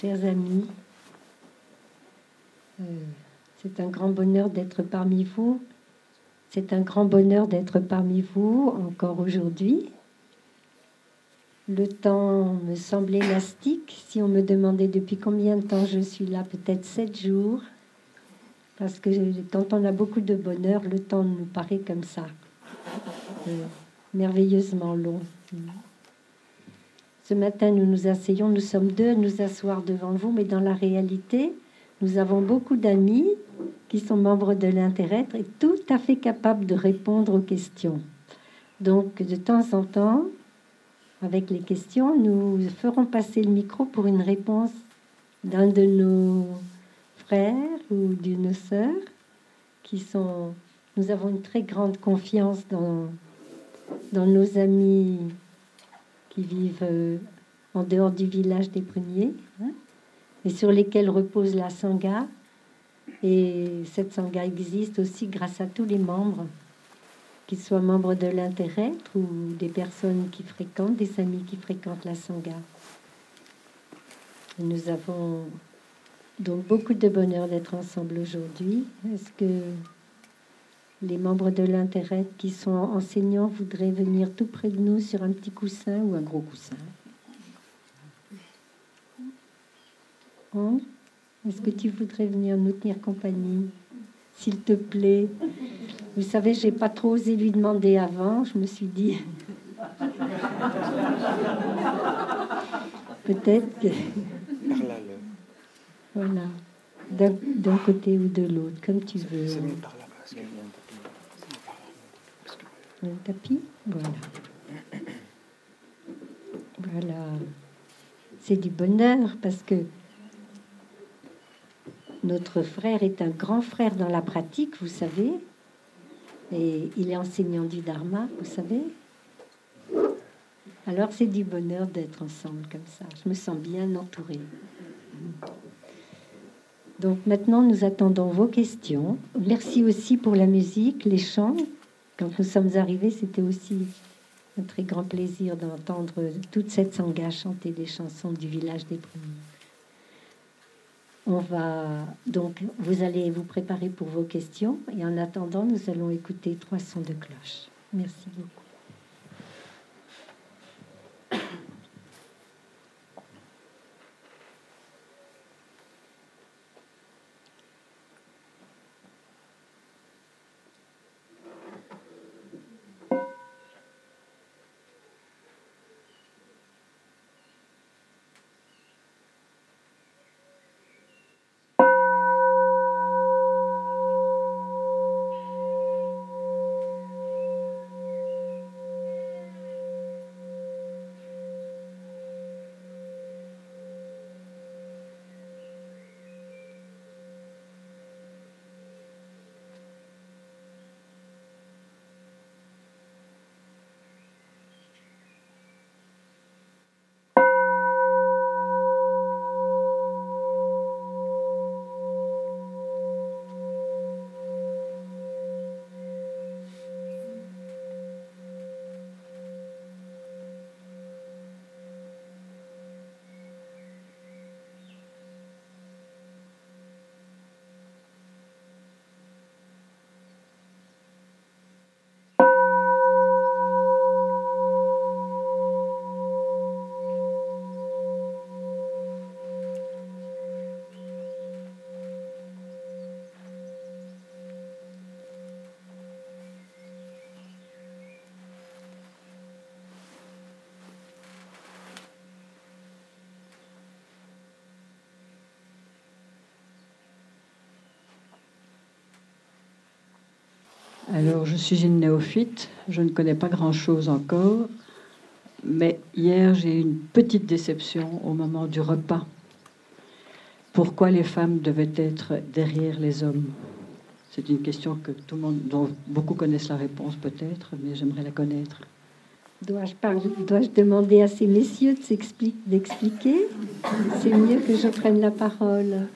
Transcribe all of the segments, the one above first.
chers amis. C'est un grand bonheur d'être parmi vous. C'est un grand bonheur d'être parmi vous encore aujourd'hui. Le temps me semble élastique. Si on me demandait depuis combien de temps je suis là, peut-être 7 jours. Parce que quand on a beaucoup de bonheur, le temps nous paraît comme ça, merveilleusement long. Ce matin, nous nous asseyons, nous sommes 2 à nous asseoir devant vous, mais dans la réalité, nous avons beaucoup d'amis qui sont membres de l'Interêtre et tout à fait capables de répondre aux questions. Donc, de temps en temps, avec les questions, nous ferons passer le micro pour une réponse d'un de nos frères ou de nos sœurs qui sont... Nous avons une très grande confiance dans nos amis qui vivent en dehors du village des Pruniers, et sur lesquels repose la Sangha. Et cette Sangha existe aussi grâce à tous les membres, qu'ils soient membres de l'Interêtre ou des personnes qui fréquentent, des amis qui fréquentent la Sangha. Et nous avons donc beaucoup de bonheur d'être ensemble aujourd'hui. Est-ce que les membres de l'Interêtre qui sont enseignants voudraient venir tout près de nous sur un petit coussin ou un gros coussin? Est-ce que tu voudrais venir nous tenir compagnie, s'il te plaît? Vous savez, j'ai pas trop osé lui demander avant. Je me suis dit peut-être que voilà, d'un côté ou de l'autre, comme tu veux. C'est mieux par là parce qu'il y a un tapis. Un tapis, voilà. Voilà, c'est du bonheur parce que notre frère est un grand frère dans la pratique, vous savez, et il est enseignant du Dharma, vous savez. Alors c'est du bonheur d'être ensemble comme ça. Je me sens bien entourée. Donc maintenant, nous attendons vos questions. Merci aussi pour la musique, les chants. Quand nous sommes arrivés, c'était aussi un très grand plaisir d'entendre toute cette Sangha chanter les chansons du village des Pruniers. Donc, vous allez vous préparer pour vos questions. Et en attendant, nous allons écouter 3 sons de cloche. Merci beaucoup. Alors, je suis une néophyte, je ne connais pas grand-chose encore, mais hier, j'ai eu une petite déception au moment du repas. Pourquoi les femmes devaient être derrière les hommes? C'est une question que tout le monde, dont beaucoup connaissent la réponse peut-être, mais j'aimerais la connaître. Dois-je demander à ces messieurs d'expliquer? C'est mieux que je prenne la parole.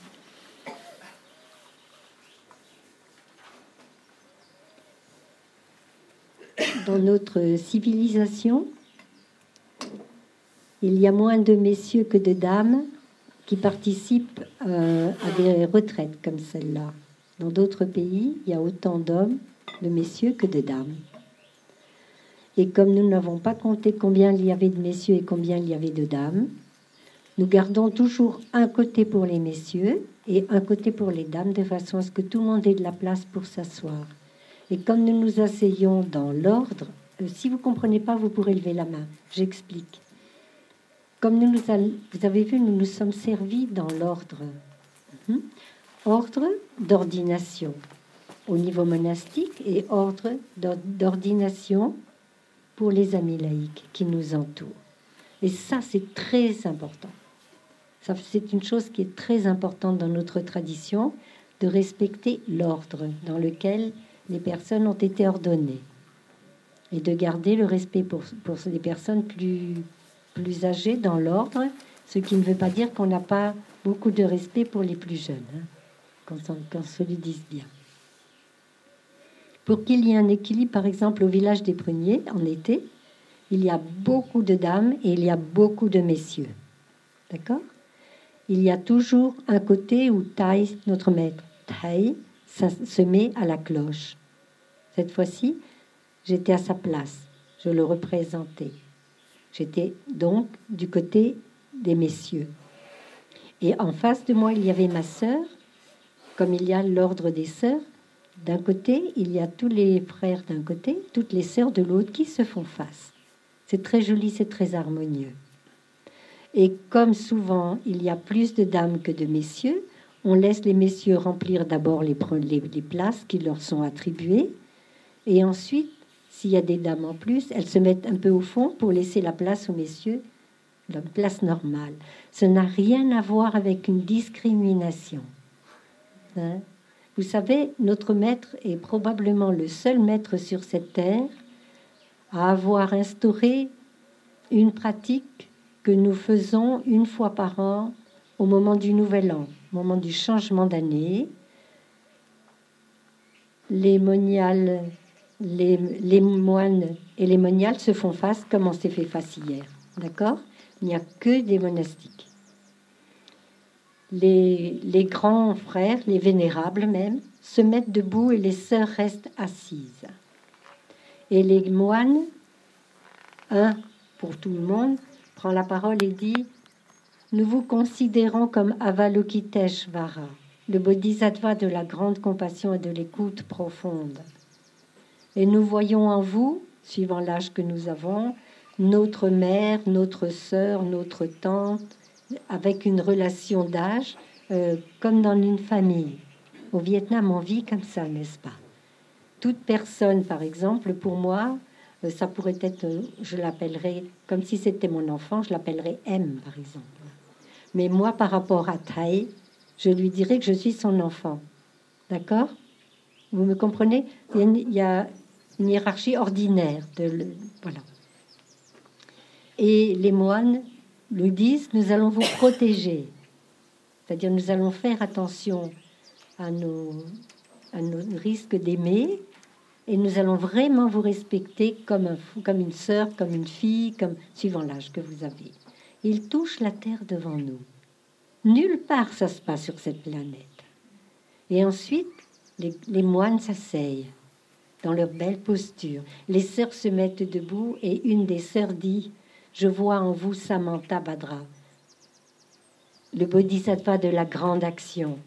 Dans notre civilisation, il y a moins de messieurs que de dames, qui participent à des retraites comme celle-là. Dans d'autres pays, il y a autant d'hommes, de messieurs, que de dames. Et comme nous n'avons pas compté combien il y avait de messieurs et combien il y avait de dames, nous gardons toujours un côté pour les messieurs et un côté pour les dames, de façon à ce que tout le monde ait de la place pour s'asseoir. Et comme nous nous asseyons dans l'ordre, si vous ne comprenez pas, vous pourrez lever la main. J'explique. Comme vous avez vu, nous nous sommes servis dans l'ordre. Ordre d'ordination au niveau monastique et ordre d'ordination pour les amis laïcs qui nous entourent. Et ça, c'est très important. Ça, c'est une chose qui est très importante dans notre tradition, de respecter l'ordre dans lequel les personnes ont été ordonnées et de garder le respect pour les personnes plus âgées dans l'ordre, ce qui ne veut pas dire qu'on n'a pas beaucoup de respect pour les plus jeunes, quand se le dise bien. Pour qu'il y ait un équilibre, par exemple, au village des Pruniers, en été, il y a beaucoup de dames et il y a beaucoup de messieurs. D'accord ? Il y a toujours un côté où Tai, notre maître, Tai, ça se met à la cloche. Cette fois-ci, j'étais à sa place. Je le représentais. J'étais donc du côté des messieurs. Et en face de moi, il y avait ma sœur, comme il y a l'ordre des sœurs. D'un côté, il y a tous les frères d'un côté, toutes les sœurs de l'autre qui se font face. C'est très joli, c'est très harmonieux. Et comme souvent, il y a plus de dames que de messieurs, on laisse les messieurs remplir d'abord les places qui leur sont attribuées. Et ensuite, s'il y a des dames en plus, elles se mettent un peu au fond pour laisser la place aux messieurs, la place normale. Ça n'a rien à voir avec une discrimination. Vous savez, notre maître est probablement le seul maître sur cette terre à avoir instauré une pratique que nous faisons une fois par an au moment du Nouvel An, au moment du changement d'année. Les moniales, les moines et les moniales se font face comme on s'est fait face hier. D'accord ? Il n'y a que des monastiques. Les grands frères, les vénérables même, se mettent debout et les sœurs restent assises. Et les moines, un pour tout le monde, prend la parole et dit « Nous vous considérons comme Avalokiteshvara, le bodhisattva de la grande compassion et de l'écoute profonde. Et nous voyons en vous, suivant l'âge que nous avons, notre mère, notre sœur, notre tante, avec une relation d'âge, comme dans une famille. Au Vietnam, on vit comme ça, n'est-ce pas? Toute personne, par exemple, pour moi, ça pourrait être, je l'appellerais, comme si c'était mon enfant, je l'appellerais M, par exemple. Mais moi, par rapport à Tai, je lui dirais que je suis son enfant. D'accord? Vous me comprenez? Il y a une hiérarchie ordinaire. Voilà. Et les moines le disent, nous allons vous protéger. C'est-à-dire, nous allons faire attention à nos risques d'aimer, et nous allons vraiment vous respecter comme une sœur, comme une fille, suivant l'âge que vous avez. Il touche la terre devant nous. Nulle part ça se passe sur cette planète. Et ensuite, les moines s'asseyent dans leur belle posture. Les sœurs se mettent debout et une des sœurs dit « Je vois en vous Samanta Bhadra, le bodhisattva de la grande action.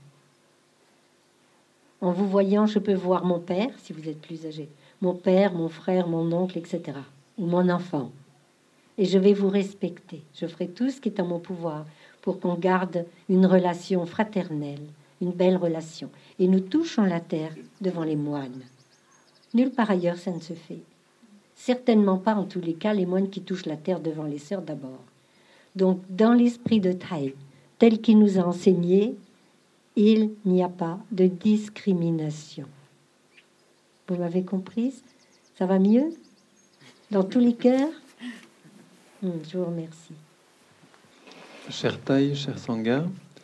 En vous voyant, je peux voir mon père, si vous êtes plus âgé, mon père, mon frère, mon oncle, etc., ou mon enfant. Et je vais vous respecter. Je ferai tout ce qui est en mon pouvoir pour qu'on garde une relation fraternelle, une belle relation. Et nous touchons la terre devant les moines. Nulle part ailleurs, ça ne se fait. Certainement pas, en tous les cas, les moines qui touchent la terre devant les sœurs d'abord. Donc, dans l'esprit de Tai, tel qu'il nous a enseigné, il n'y a pas de discrimination. Vous m'avez comprise? Ça va mieux? Dans tous les cœurs? Je vous remercie. Cher Tai, cher Sangha,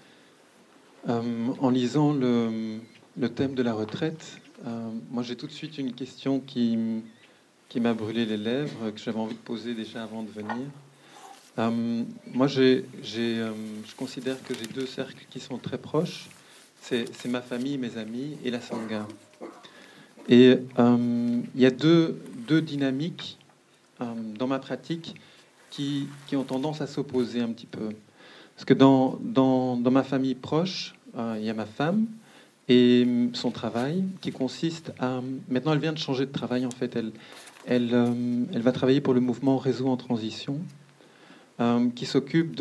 en lisant le thème de la retraite, moi j'ai tout de suite une question qui m'a brûlé les lèvres, que j'avais envie de poser déjà avant de venir. Moi, je considère que j'ai deux cercles qui sont très proches. C'est ma famille, mes amis et la Sangha. Et il y a deux dynamiques dans ma pratique qui ont tendance à s'opposer un petit peu. Parce que dans ma famille proche, il y a ma femme et son travail qui consiste à... Maintenant, elle vient de changer de travail, en fait. Elle va travailler pour le mouvement Réseau en transition, qui s'occupe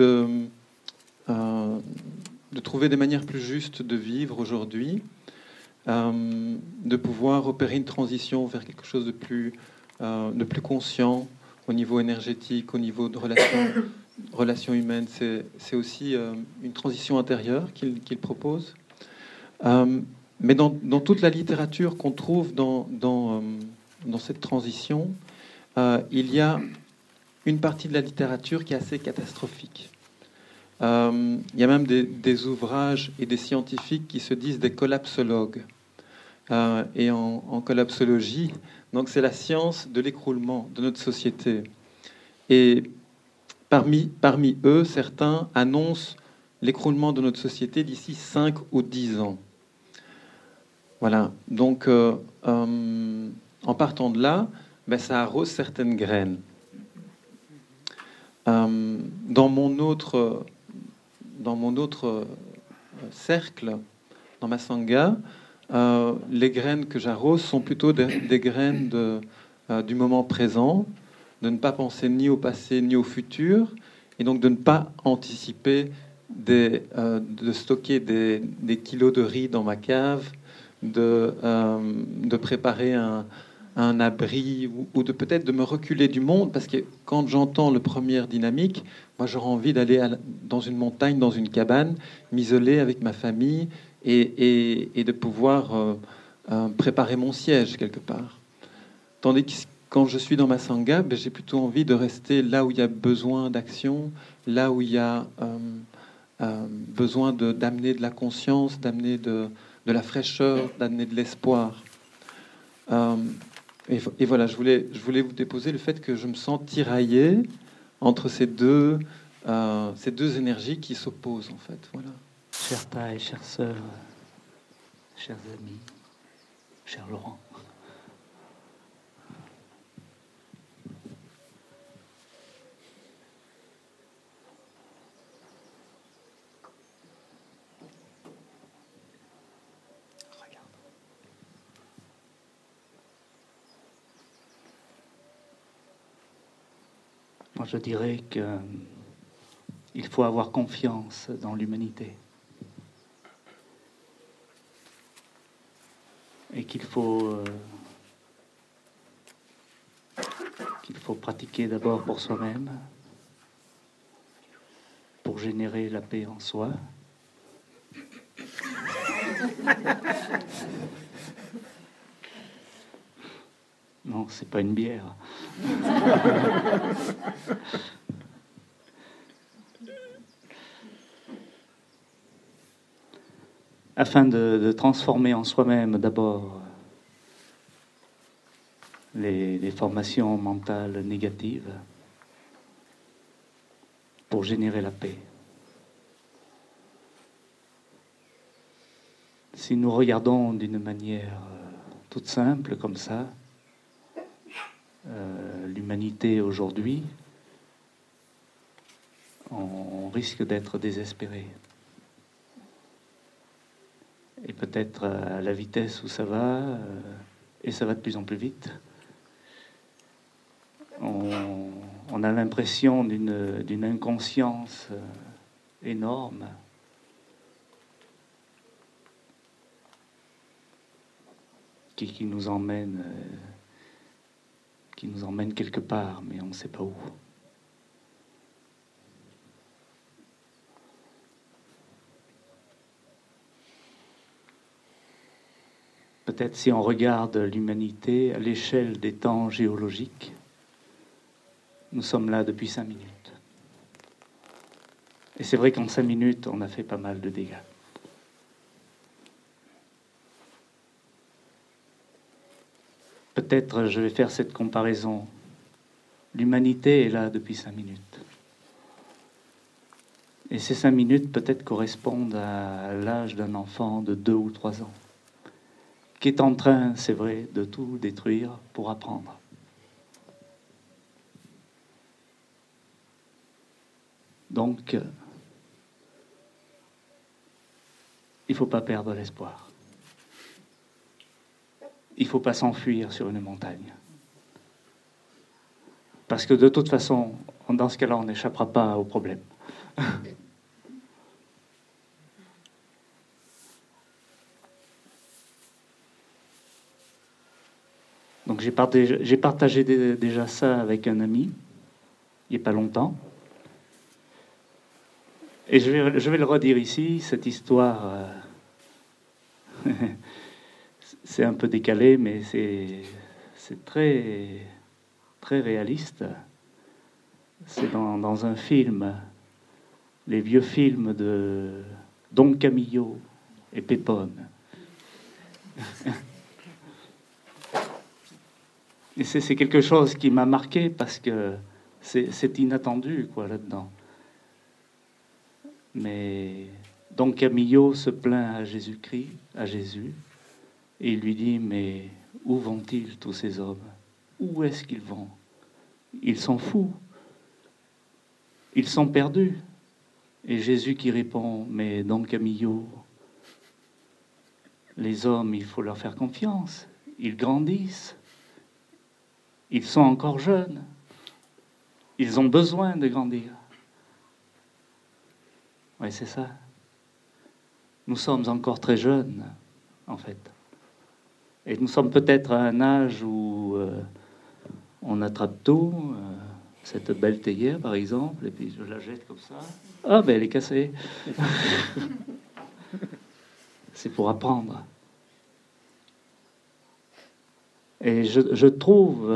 de trouver des manières plus justes de vivre aujourd'hui, de pouvoir opérer une transition vers quelque chose de plus conscient au niveau énergétique, au niveau de relations humaines. C'est aussi une transition intérieure qu'il propose. Mais dans toute la littérature qu'on trouve dans cette transition, il y a une partie de la littérature qui est assez catastrophique. Il y a même des ouvrages et des scientifiques qui se disent des collapsologues. Et en collapsologie, donc c'est la science de l'écroulement de notre société. Et parmi eux, certains annoncent l'écroulement de notre société d'ici 5 ou 10 ans. Voilà. Donc, en partant de là, ça arrose certaines graines. Dans mon autre cercle, dans ma sangha, les graines que j'arrose sont plutôt des graines du moment présent, de ne pas penser ni au passé ni au futur, et donc de ne pas anticiper de stocker des kilos de riz dans ma cave, de préparer un abri ou de peut-être de me reculer du monde, parce que quand j'entends le première dynamique, moi j'aurais envie d'aller dans une montagne, dans une cabane, m'isoler avec ma famille et de pouvoir préparer mon siège quelque part. Tandis que quand je suis dans ma sangha, j'ai plutôt envie de rester là où il y a besoin d'action, là où il y a besoin d'amener de la conscience, d'amener de la fraîcheur, d'amener de l'espoir. Et voilà, je voulais vous déposer le fait que je me sens tiraillé entre ces deux énergies qui s'opposent, en fait. Voilà. Chère Taille, chère sœur, chers amis, cher Laurent. Moi, je dirais qu'il faut avoir confiance dans l'humanité et qu'il faut pratiquer d'abord pour soi-même, pour générer la paix en soi. Non, c'est pas une bière. Afin de transformer en soi-même d'abord les formations mentales négatives pour générer la paix. Si nous regardons d'une manière toute simple comme ça, l'humanité aujourd'hui, on risque d'être désespéré. Et peut-être à la vitesse où ça va, et ça va de plus en plus vite, on a l'impression d'une inconscience énorme. Qui nous emmène quelque part, mais on ne sait pas où. Peut-être si on regarde l'humanité à l'échelle des temps géologiques, nous sommes là depuis 5 minutes. Et c'est vrai qu'en 5 minutes, on a fait pas mal de dégâts. Peut-être je vais faire cette comparaison. L'humanité est là depuis 5 minutes. Et ces 5 minutes peut-être correspondent à l'âge d'un enfant de 2 ou 3 ans, qui est en train, c'est vrai, de tout détruire pour apprendre. Donc, il ne faut pas perdre l'espoir. Il ne faut pas s'enfuir sur une montagne. Parce que de toute façon, dans ce cas-là, on n'échappera pas au problème. Donc j'ai partagé déjà ça avec un ami, il n'y a pas longtemps. Et je vais le redire ici, cette histoire, c'est un peu décalé, mais c'est très, très réaliste. C'est dans un film, les vieux films de Don Camillo et Pépone. Et c'est quelque chose qui m'a marqué parce que c'est inattendu, quoi, là-dedans. Mais Don Camillo se plaint à Jésus-Christ, à Jésus, et il lui dit, mais où vont-ils tous ces hommes? Où est-ce qu'ils vont? Ils sont fous. Ils sont perdus. Et Jésus qui répond, mais Don Camillo, les hommes, il faut leur faire confiance. Ils grandissent. Ils sont encore jeunes. Ils ont besoin de grandir. Oui, c'est ça. Nous sommes encore très jeunes, en fait. Et nous sommes peut-être à un âge où on attrape tout. Cette belle théière, par exemple, et puis je la jette comme ça. Ah, ben elle est cassée. C'est pour apprendre. Et je trouve,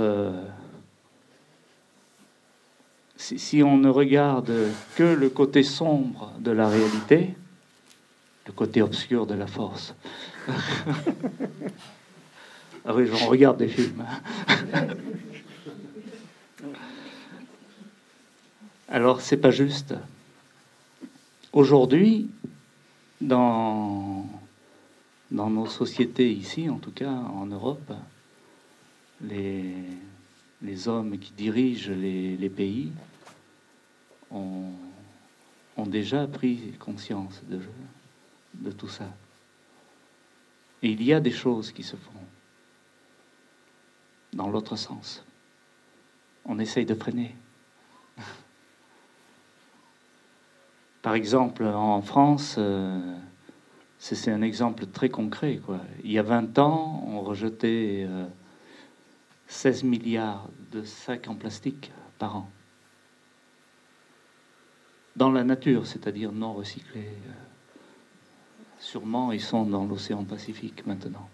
si on ne regarde que le côté sombre de la réalité, le côté obscur de la force. Ah oui, j'en regarde des films. Alors, c'est pas juste. Aujourd'hui, dans nos sociétés ici, en tout cas en Europe, les hommes qui dirigent les pays ont déjà pris conscience de tout ça. Et il y a des choses qui se font dans l'autre sens. On essaye de freiner. Par exemple, en France, c'est un exemple très concret, quoi. Il y a 20 ans, on rejetait 16 milliards de sacs en plastique par an. Dans la nature, c'est-à-dire non recyclés. Sûrement, ils sont dans l'océan Pacifique maintenant.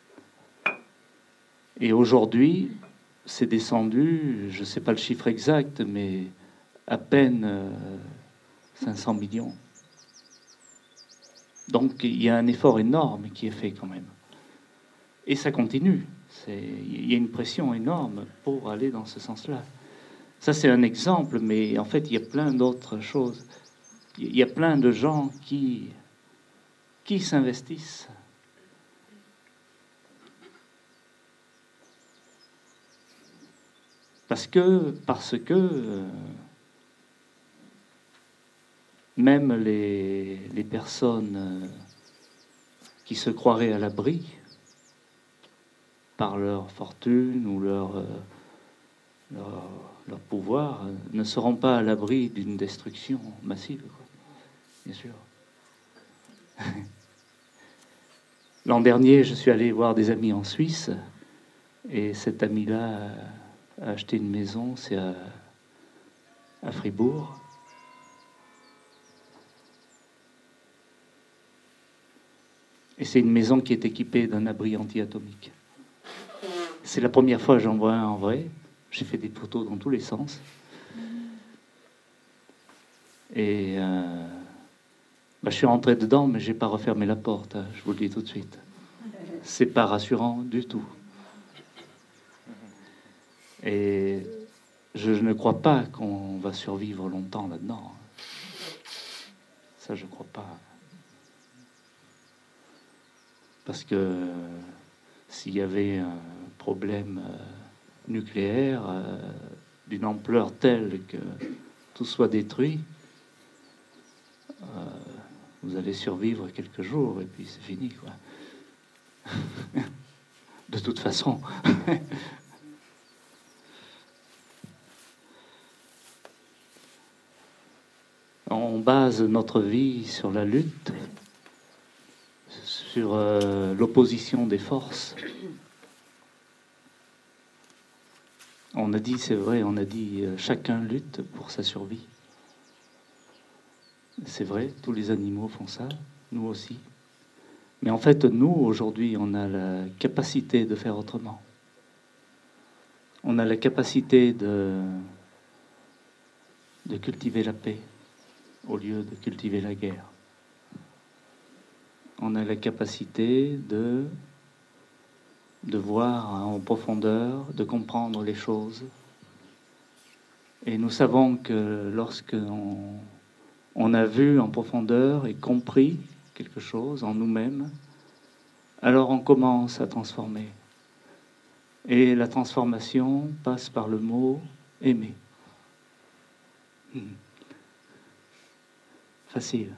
Et aujourd'hui, c'est descendu, je ne sais pas le chiffre exact, mais à peine 500 millions. Donc il y a un effort énorme qui est fait quand même. Et ça continue. Il y a une pression énorme pour aller dans ce sens-là. Ça, c'est un exemple, mais en fait, il y a plein d'autres choses. Il y a plein de gens qui s'investissent. Parce que même les personnes qui se croiraient à l'abri par leur fortune ou leur pouvoir ne seront pas à l'abri d'une destruction massive, quoi. Bien sûr. L'an dernier, je suis allé voir des amis en Suisse et cet ami-là a acheté une maison, c'est à Fribourg. Et c'est une maison qui est équipée d'un abri anti-atomique. C'est la première fois que j'en vois un en vrai. J'ai fait des photos dans tous les sens. Et je suis rentré dedans, mais je n'ai pas refermé la porte, hein, je vous le dis tout de suite. C'est pas rassurant du tout. Et je ne crois pas qu'on va survivre longtemps là-dedans. Ça, je ne crois pas. Parce que s'il y avait un problème nucléaire d'une ampleur telle que tout soit détruit, vous allez survivre quelques jours et puis c'est fini, quoi. De toute façon. On base notre vie sur la lutte, sur l'opposition des forces. On a dit, c'est vrai, on a dit chacun lutte pour sa survie. C'est vrai, tous les animaux font ça, nous aussi. Mais en fait, nous, aujourd'hui, on a la capacité de faire autrement. On a la capacité de cultiver la paix au lieu de cultiver la guerre. On a la capacité de voir en profondeur, de comprendre les choses. Et nous savons que lorsque on a vu en profondeur et compris quelque chose en nous-mêmes, alors on commence à transformer. Et la transformation passe par le mot « aimer ». Facile.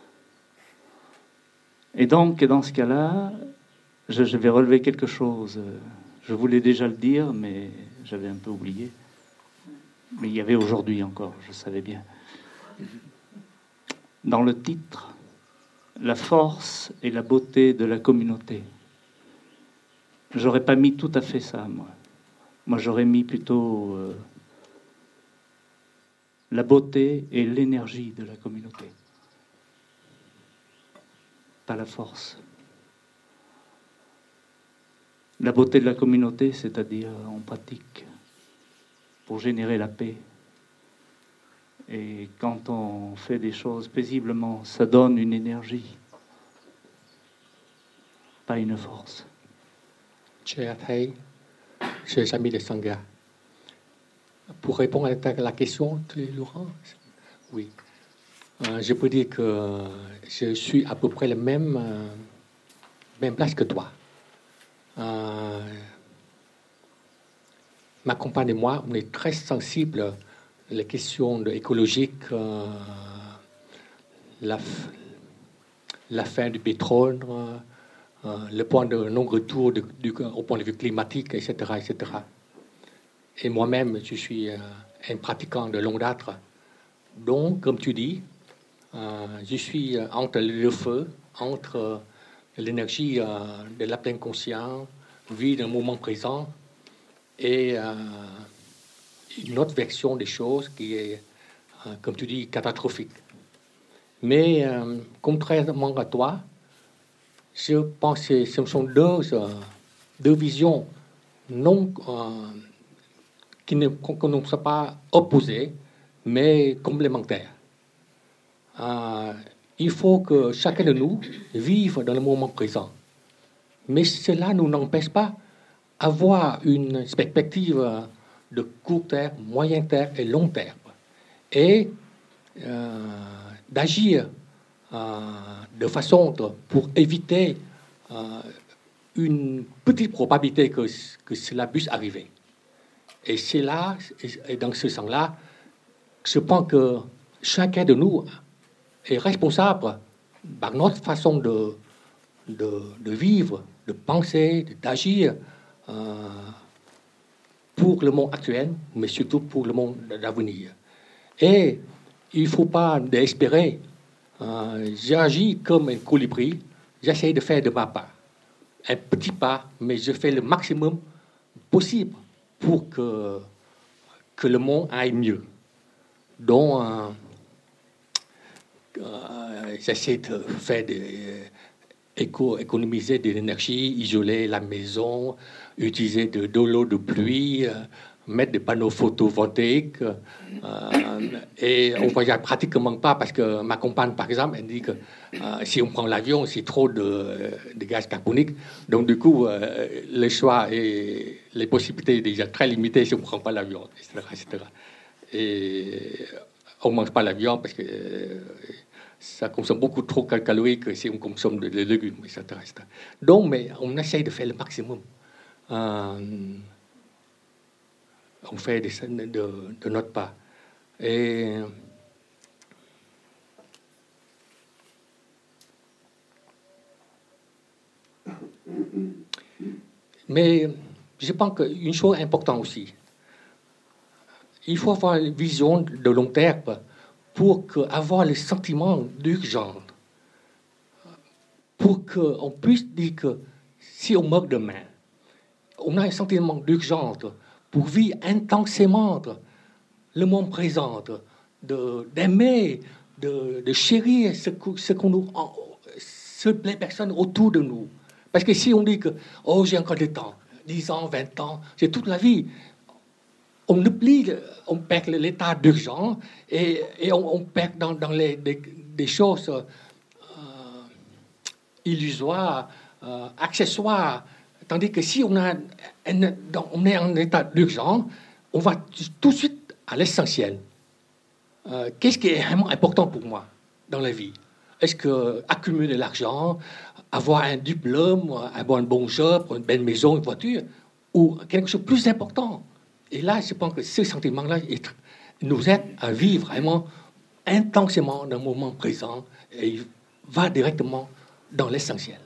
Et donc, dans ce cas-là, je vais relever quelque chose. Je voulais déjà le dire, mais j'avais un peu oublié. Mais il y avait aujourd'hui encore, je savais bien. Dans le titre, la force et la beauté de la communauté. J'aurais pas mis tout à fait ça, moi. Moi, j'aurais mis plutôt la beauté et l'énergie de la communauté. Pas la force. La beauté de la communauté, c'est-à-dire en pratique, pour générer la paix. Et quand on fait des choses paisiblement, ça donne une énergie, pas une force. Cher Thầy, chers amis de Sangha, pour répondre à la question de Laurent, oui, je peux dire que je suis à peu près la même place que toi. Ma compagne et moi, on est très sensibles les questions écologiques, la fin du pétrole, le point de non-retour au point de vue climatique, etc., etc. Et moi-même, je suis un pratiquant de longue date. Donc, comme tu dis, je suis entre les deux feux, entre l'énergie de la pleine conscience, vie d'un moment présent, et une autre version des choses qui est, comme tu dis, catastrophique. Mais contrairement à toi, je pense que ce sont deux visions qui ne sont pas opposées, mais complémentaires. Il faut que chacun de nous vive dans le moment présent. Mais cela ne nous empêche pas d'avoir une perspective de court terme, moyen terme et long terme. Et d'agir de façon pour éviter une petite probabilité que cela puisse arriver. Et c'est là, et dans ce sens-là, je pense que chacun de nous est responsable par notre façon de vivre, de penser, d'agir pour le monde actuel, mais surtout pour le monde d'avenir. Et il ne faut pas espérer. J'agis comme un colibri, j'essaie de faire de ma part. Un petit pas, mais je fais le maximum possible pour que le monde aille mieux. Donc, j'essaie de faire économiser de l'énergie, isoler la maison, utiliser de l'eau de pluie, mettre des panneaux photovoltaïques. Et on ne voyage pratiquement pas parce que ma compagne, par exemple, elle dit que si on prend l'avion, c'est trop de gaz carbonique. Donc, du coup, le choix et les possibilités sont déjà très limitées si on ne prend pas l'avion, etc., etc. Et on ne mange pas l'avion parce que ça consomme beaucoup trop de calories que si on consomme des légumes, etc., etc. Donc, mais on essaye de faire le maximum. On fait de notre part. Et mais je pense qu'une chose importante aussi, il faut avoir une vision de long terme pour avoir le sentiment d'urgence, pour qu'on puisse dire que si on meurt demain, on a un sentiment d'urgence pour vivre intensément le moment présent, d'aimer, de chérir les personnes autour de nous. Parce que si on dit que oh, j'ai encore du temps, 10 ans, 20 ans, c'est toute la vie, on oublie, on perd l'état d'urgence et on perd dans des choses illusoires, accessoires. Tandis que si on est en état d'urgence, on va tout de suite à l'essentiel. Qu'est-ce qui est vraiment important pour moi dans la vie? Est-ce que accumuler de l'argent, avoir un diplôme, avoir un bon job, une belle maison, une voiture, ou quelque chose de plus important? Et là, je pense que ce sentiment-là nous aide à vivre vraiment intensément dans le moment présent et il va directement dans l'essentiel.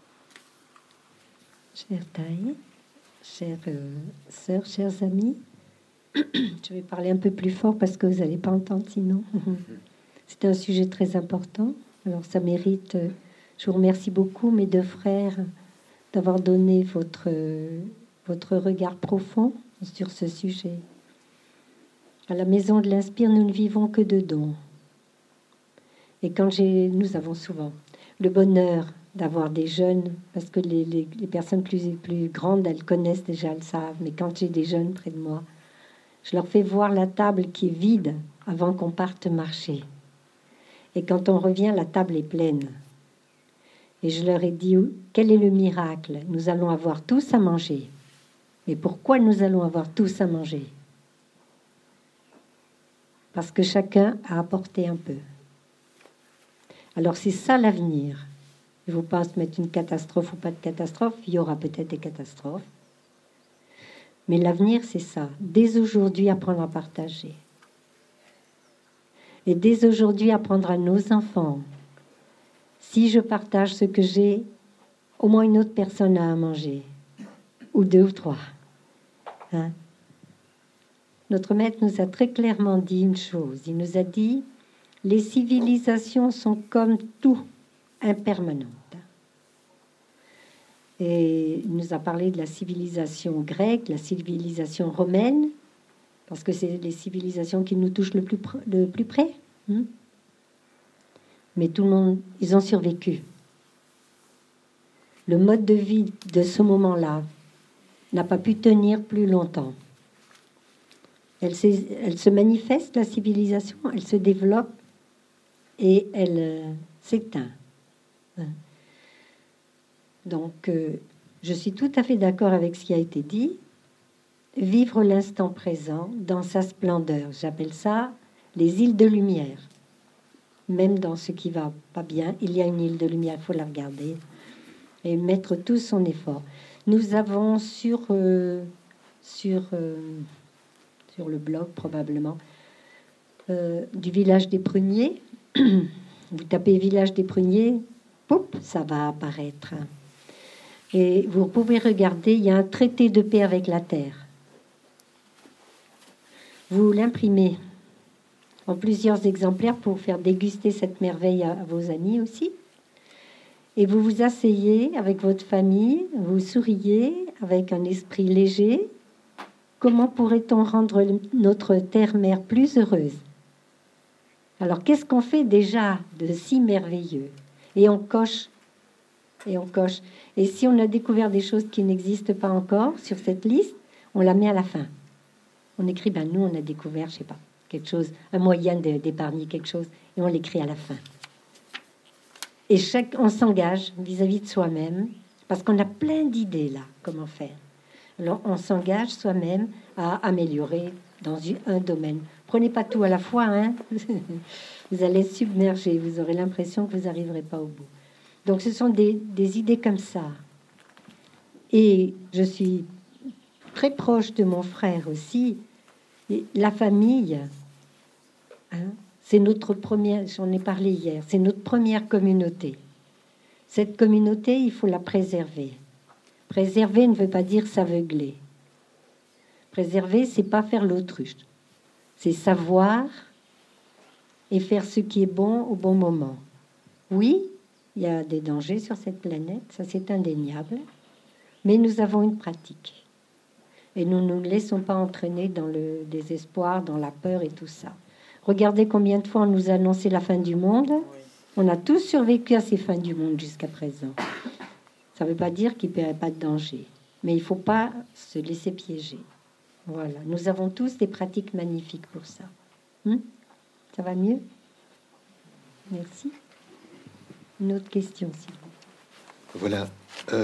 Chère Thaï, chères sœurs, chers amis, je vais parler un peu plus fort parce que vous n'allez pas entendre sinon. C'est un sujet très important. Alors ça mérite, je vous remercie beaucoup mes deux frères d'avoir donné votre regard profond sur ce sujet. À la Maison de l'Inspire, nous ne vivons que de dons. Et nous avons souvent le bonheur d'avoir des jeunes, parce que les personnes plus grandes, elles connaissent déjà, elles savent, mais quand j'ai des jeunes près de moi, je leur fais voir la table qui est vide avant qu'on parte marcher. Et quand on revient, la table est pleine. Et je leur ai dit, quel est le miracle? Nous allons avoir tous à manger. Mais pourquoi nous allons avoir tous à manger? Parce que chacun a apporté un peu. Alors c'est ça l'avenir. Il ne faut pas se mettre une catastrophe ou pas de catastrophe. Il y aura peut-être des catastrophes. Mais l'avenir, c'est ça. Dès aujourd'hui, apprendre à partager. Et dès aujourd'hui, apprendre à nos enfants. Si je partage ce que j'ai, au moins une autre personne a à manger. Ou 2 ou 3. Hein? Notre maître nous a très clairement dit une chose. Il nous a dit, les civilisations sont comme tout, impermanentes. Et il nous a parlé de la civilisation grecque, la civilisation romaine, parce que c'est les civilisations qui nous touchent le plus près. Mais tout le monde, ils ont survécu. Le mode de vie de ce moment-là n'a pas pu tenir plus longtemps. Elle se manifeste, la civilisation, elle se développe et elle s'éteint. Donc, je suis tout à fait d'accord avec ce qui a été dit. Vivre l'instant présent dans sa splendeur. J'appelle ça les îles de lumière. Même dans ce qui va pas bien, il y a une île de lumière, il faut la regarder et mettre tout son effort. Nous avons sur le blog probablement du village des pruniers. Vous tapez village des pruniers, poup, ça va apparaître. Et vous pouvez regarder, il y a un traité de paix avec la terre. Vous l'imprimez en plusieurs exemplaires pour faire déguster cette merveille à vos amis aussi. Et vous vous asseyez avec votre famille, vous souriez avec un esprit léger. Comment pourrait-on rendre notre terre-mère plus heureuse? Alors, qu'est-ce qu'on fait déjà de si merveilleux? Et on coche. Et on coche. Et si on a découvert des choses qui n'existent pas encore sur cette liste, on la met à la fin. On écrit, nous, on a découvert, je sais pas, quelque chose, un moyen d'épargner quelque chose, et on l'écrit à la fin. Et on s'engage vis-à-vis de soi-même, parce qu'on a plein d'idées là, comment faire. Alors, on s'engage soi-même à améliorer dans un domaine. Prenez pas tout à la fois, hein. Vous allez être submergé, vous aurez l'impression que vous n'arriverez pas au bout. Donc ce sont des idées comme ça. Et je suis très proche de mon frère aussi. Et la famille, hein, c'est notre première, j'en ai parlé hier, c'est notre première communauté. Cette communauté, il faut la préserver. Préserver ne veut pas dire s'aveugler. Préserver, c'est pas faire l'autruche. C'est savoir et faire ce qui est bon au bon moment. Oui, il y a des dangers sur cette planète, ça c'est indéniable, mais nous avons une pratique. Et nous ne nous laissons pas entraîner dans le désespoir, dans la peur et tout ça. Regardez combien de fois on nous a annoncé la fin du monde. On a tous survécu à ces fins du monde jusqu'à présent. Ça ne veut pas dire qu'il n'y aurait pas de danger. Mais il ne faut pas se laisser piéger. Voilà. Nous avons tous des pratiques magnifiques pour ça. Ça va mieux? Merci. Une autre question, s'il vous plaît. Voilà.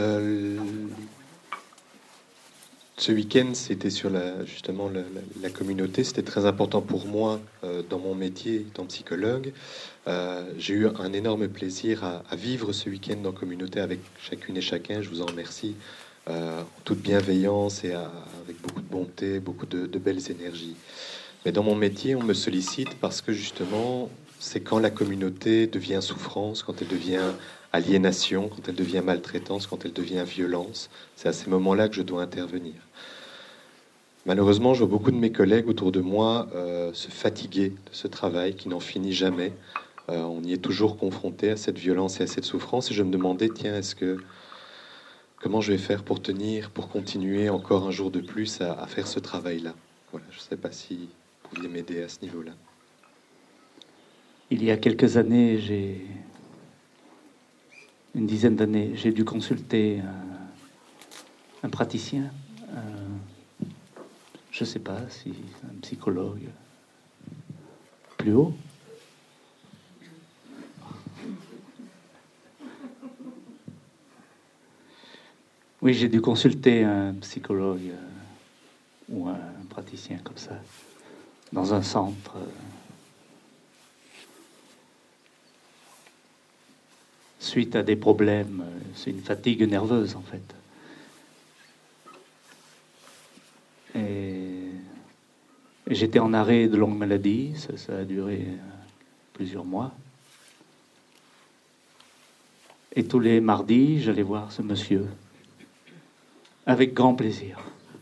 Ce week-end, c'était sur justement la communauté. C'était très important pour moi dans mon métier étant psychologue. J'ai eu un énorme plaisir à vivre ce week-end en communauté avec chacune et chacun. Je vous en remercie en toute bienveillance et avec beaucoup de bonté, beaucoup de belles énergies. Mais dans mon métier, on me sollicite parce que justement, c'est quand la communauté devient souffrance, quand elle devient aliénation, quand elle devient maltraitance, quand elle devient violence. C'est à ces moments-là que je dois intervenir. Malheureusement, je vois beaucoup de mes collègues autour de moi se fatiguer de ce travail qui n'en finit jamais. On y est toujours confronté à cette violence et à cette souffrance. Et je me demandais, tiens, comment je vais faire pour tenir, pour continuer encore un jour de plus à faire ce travail-là. Voilà, je ne sais pas si vous pouviez m'aider à ce niveau-là. Il y a quelques années, une dizaine d'années, j'ai dû consulter un praticien, je ne sais pas si un psychologue plus haut. Oui, j'ai dû consulter un psychologue ou un praticien comme ça, dans un centre. Suite à des problèmes, c'est une fatigue nerveuse en fait. Et j'étais en arrêt de longue maladie, ça a duré plusieurs mois. Et tous les mardis, j'allais voir ce monsieur, avec grand plaisir.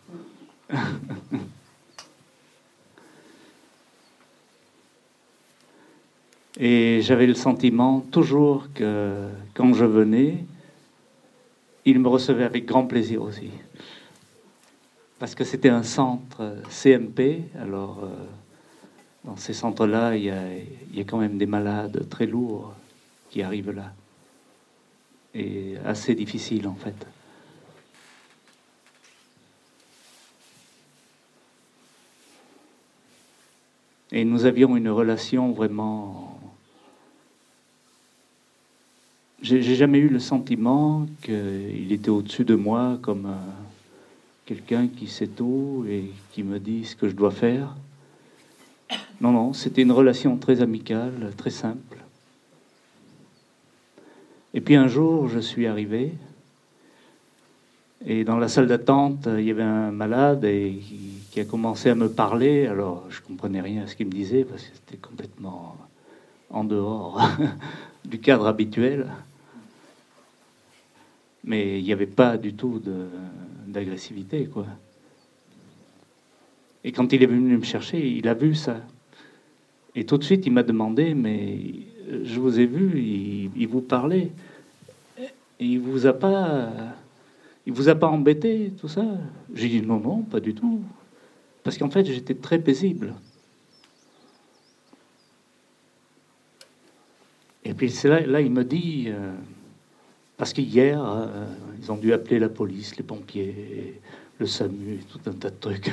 Et j'avais le sentiment toujours que quand je venais, il me recevait avec grand plaisir aussi. Parce que c'était un centre CMP, alors dans ces centres-là, il y a quand même des malades très lourds qui arrivent là. Et assez difficiles en fait. Et nous avions une relation vraiment... J'ai jamais eu le sentiment qu'il était au-dessus de moi comme quelqu'un qui sait tout et qui me dit ce que je dois faire. Non, c'était une relation très amicale, très simple. Et puis un jour, je suis arrivé et dans la salle d'attente, il y avait un malade et qui a commencé à me parler. Alors, je comprenais rien à ce qu'il me disait parce que c'était complètement en dehors du cadre habituel. Mais il n'y avait pas du tout d'agressivité, quoi. Et quand il est venu me chercher, il a vu ça. Et tout de suite, il m'a demandé, mais je vous ai vu, il vous parlait. Et il vous a pas embêté, tout ça? J'ai dit non, pas du tout. Parce qu'en fait, j'étais très paisible. Et puis c'est là il me dit... parce qu'hier, ils ont dû appeler la police, les pompiers, le SAMU, tout un tas de trucs.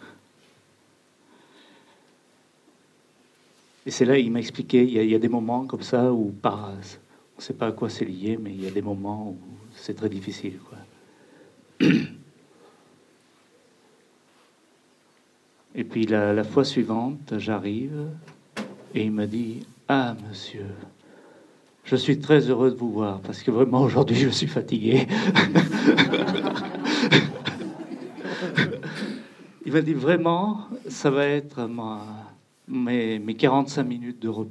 Et c'est là il m'a expliqué, il y a des moments comme ça où, on ne sait pas à quoi c'est lié, mais il y a des moments où c'est très difficile, quoi. Et puis la fois suivante, j'arrive et il me dit « Ah, monsieur, je suis très heureux de vous voir parce que vraiment aujourd'hui je suis fatigué. » Il m'a dit « Vraiment, ça va être mes 45 minutes de repos. »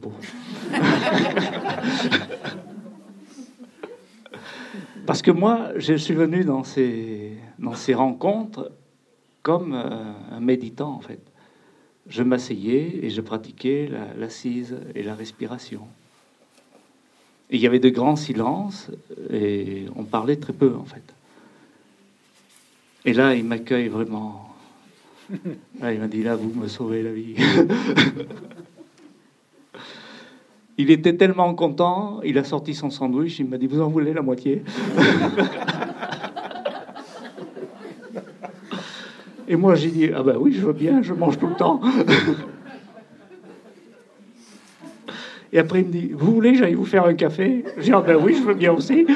Parce que moi, je suis venu dans ces rencontres comme un méditant, en fait. Je m'asseyais et je pratiquais l'assise et la respiration. Et il y avait de grands silences et on parlait très peu, en fait. Et là, il m'accueille vraiment. Là, il m'a dit, là, vous me sauvez la vie. Il était tellement content, il a sorti son sandwich, il m'a dit, vous en voulez la moitié? Et moi, j'ai dit, ah ben oui, je veux bien, je mange tout le temps. Et après, il me dit, vous voulez que j'aille vous faire un café? J'ai dit, ah ben oui, je veux bien aussi.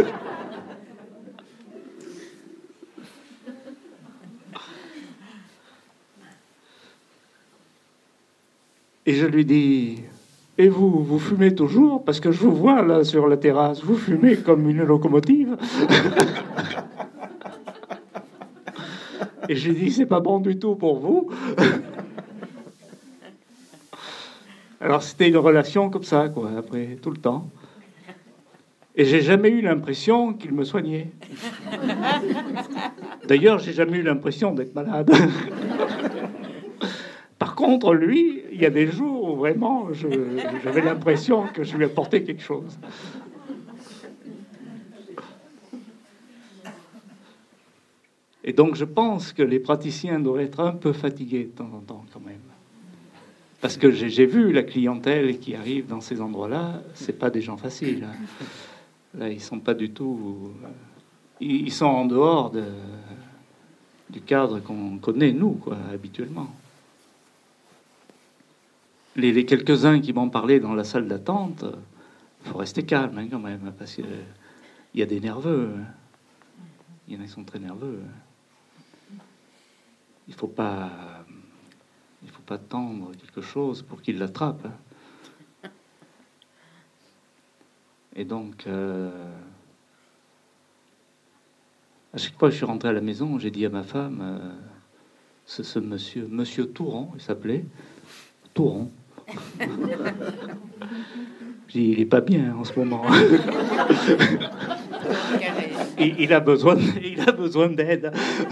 Et je lui dis, et vous fumez toujours? Parce que je vous vois là sur la terrasse, vous fumez comme une locomotive. Et j'ai dit, c'est pas bon du tout pour vous. Alors c'était une relation comme ça, quoi, après, tout le temps. Et j'ai jamais eu l'impression qu'il me soignait. D'ailleurs, j'ai jamais eu l'impression d'être malade. Par contre, lui, il y a des jours où vraiment, j'avais l'impression que je lui apportais quelque chose. Et donc, je pense que les praticiens doivent être un peu fatigués de temps en temps, quand même. Parce que j'ai vu la clientèle qui arrive dans ces endroits-là, c'est pas des gens faciles. Hein. Là, ils sont pas du tout... Ils sont en dehors du cadre qu'on connaît, nous, quoi, habituellement. Les quelques-uns qui m'ont parlé dans la salle d'attente, il faut rester calme, hein, quand même, parce qu'il y a des nerveux. Hein. Il y en a qui sont très nerveux. Il faut pas tendre quelque chose pour qu'ils l'attrapent. Hein. Et donc, à chaque fois que je suis rentré à la maison, j'ai dit à ma femme, ce monsieur Touron, il s'appelait Touron. J'ai dit, il est pas bien en ce moment. il a besoin d'aide.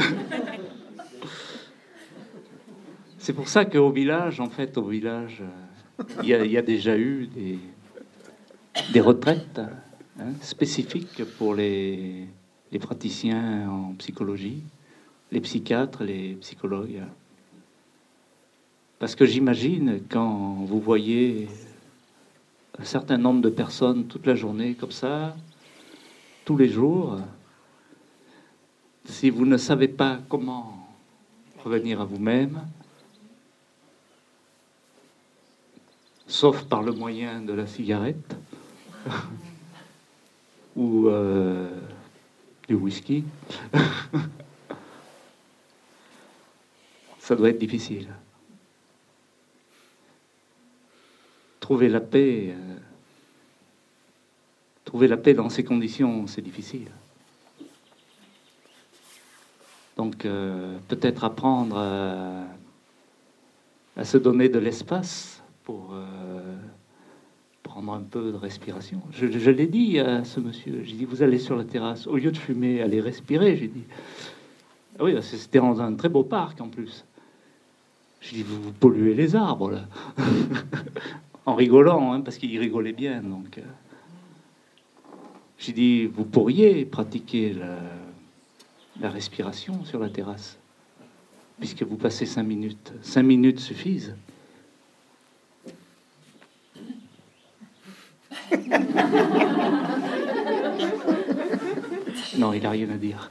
C'est pour ça qu'au village, il y a déjà eu des retraites hein, spécifiques pour les praticiens en psychologie, les psychiatres, les psychologues. Parce que j'imagine, quand vous voyez un certain nombre de personnes toute la journée comme ça, tous les jours, si vous ne savez pas comment revenir à vous-même, sauf par le moyen de la cigarette ou du whisky, ça doit être difficile. Trouver la paix dans ces conditions, c'est difficile. Donc, peut-être apprendre à se donner de l'espace pour prendre un peu de respiration. Je l'ai dit à ce monsieur, j'ai dit, vous allez sur la terrasse, au lieu de fumer, allez respirer, j'ai dit. Ah oui, c'était dans un très beau parc en plus. J'ai dit, vous polluez les arbres, là. En rigolant, hein, parce qu'il rigolait bien. Donc, j'ai dit, vous pourriez pratiquer la respiration sur la terrasse, puisque vous passez 5 minutes. 5 minutes suffisent. Non, il n'a rien à dire.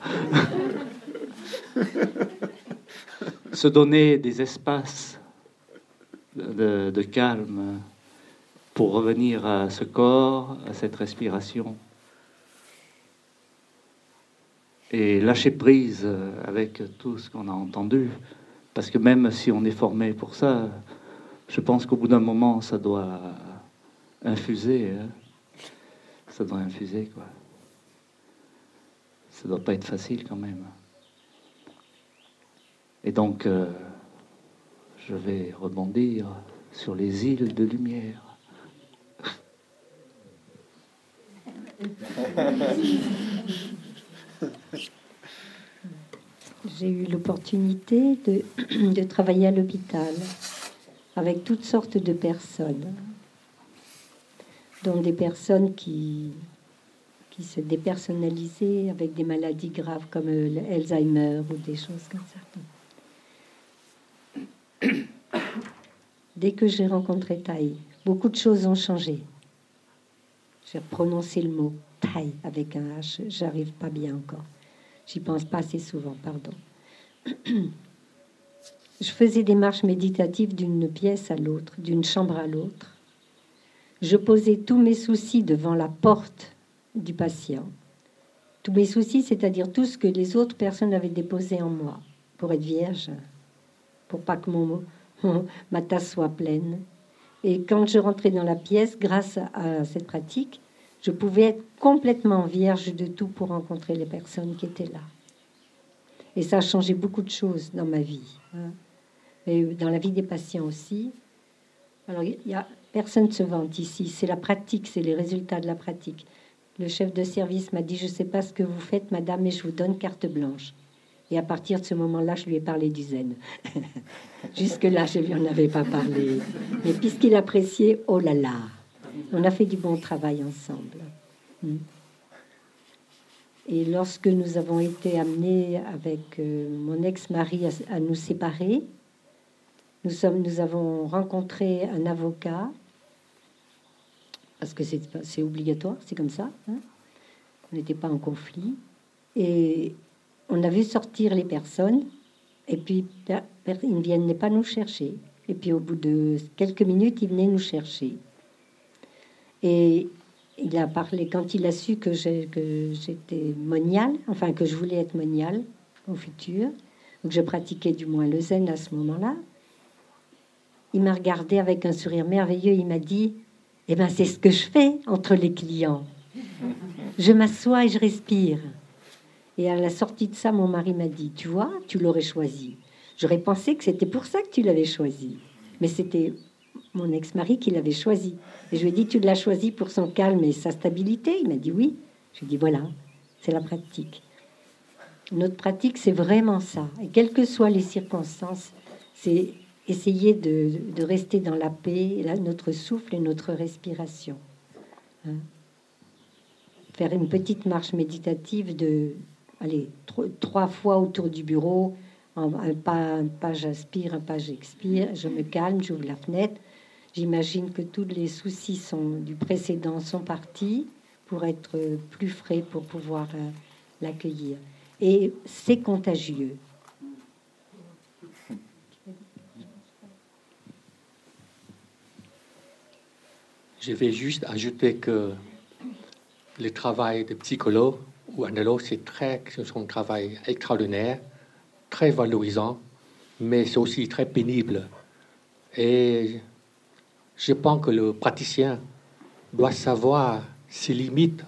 Se donner des espaces de calme pour revenir à ce corps, à cette respiration. Et lâcher prise avec tout ce qu'on a entendu Parce que même si on est formé pour ça, je pense qu'au bout d'un moment, ça doit infuser. Hein. Ça doit infuser, quoi. Ça doit pas être facile, quand même. Et donc, je vais rebondir sur les îles de lumière. J'ai eu l'opportunité de travailler à l'hôpital avec toutes sortes de personnes, dont des personnes qui se dépersonnalisaient avec des maladies graves comme l'Alzheimer ou des choses comme ça. Dès que j'ai rencontré Thaï, beaucoup de choses ont changé. J'ai prononcé le mot Thaï avec un H, j'arrive pas bien encore. J'y pense pas assez souvent, pardon. Je faisais des marches méditatives d'une pièce à l'autre, d'une chambre à l'autre. Je posais tous mes soucis devant la porte du patient. Tous mes soucis, c'est-à-dire tout ce que les autres personnes avaient déposé en moi, pour être vierge, pour pas que ma tasse soit pleine. Et quand je rentrais dans la pièce, grâce à cette pratique, je pouvais être complètement vierge de tout pour rencontrer les personnes qui étaient là. Et ça a changé beaucoup de choses dans ma vie, hein. Et dans la vie des patients aussi. Alors, personne ne se vante ici. C'est la pratique, c'est les résultats de la pratique. Le chef de service m'a dit, je ne sais pas ce que vous faites, madame, mais je vous donne carte blanche. Et à partir de ce moment-là, je lui ai parlé du zen. Jusque-là, je ne lui en avais pas parlé. Mais puisqu'il appréciait, oh là là, on a fait du bon travail ensemble. Et lorsque nous avons été amenés avec mon ex-mari à nous séparer, nous avons rencontré un avocat, parce que c'est obligatoire, c'est comme ça, hein. On n'était pas en conflit. Et on a vu sortir les personnes, et puis ils ne venaient pas nous chercher. Et puis au bout de quelques minutes, ils venaient nous chercher. Et il a parlé, quand il a su que j'étais moniale, enfin que je voulais être moniale au futur, donc je pratiquais du moins le zen à ce moment-là, il m'a regardé avec un sourire merveilleux, il m'a dit, eh ben c'est ce que je fais entre les clients. Je m'assois et je respire. Et à la sortie de ça, mon mari m'a dit, tu vois, tu l'aurais choisi. J'aurais pensé que c'était pour ça que tu l'avais choisi. Mais c'était mon ex-mari qui l'avait choisi. Et je lui ai dit, tu l'as choisi pour son calme et sa stabilité? Il m'a dit oui. Je lui ai dit, voilà, c'est la pratique. Notre pratique, c'est vraiment ça. Et quelles que soient les circonstances, c'est essayer de rester dans la paix, là, notre souffle et notre respiration. Hein? Faire une petite marche méditative de 3 fois autour du bureau, un pas j'aspire, un pas j'expire, je me calme, j'ouvre la fenêtre, j'imagine que tous les soucis du précédent sont partis pour être plus frais, pour pouvoir l'accueillir. Et c'est contagieux. Je vais juste ajouter que le travail de psychologue ou analogue, c'est un travail extraordinaire, très valorisant, mais c'est aussi très pénible. Et je pense que le praticien doit savoir ses limites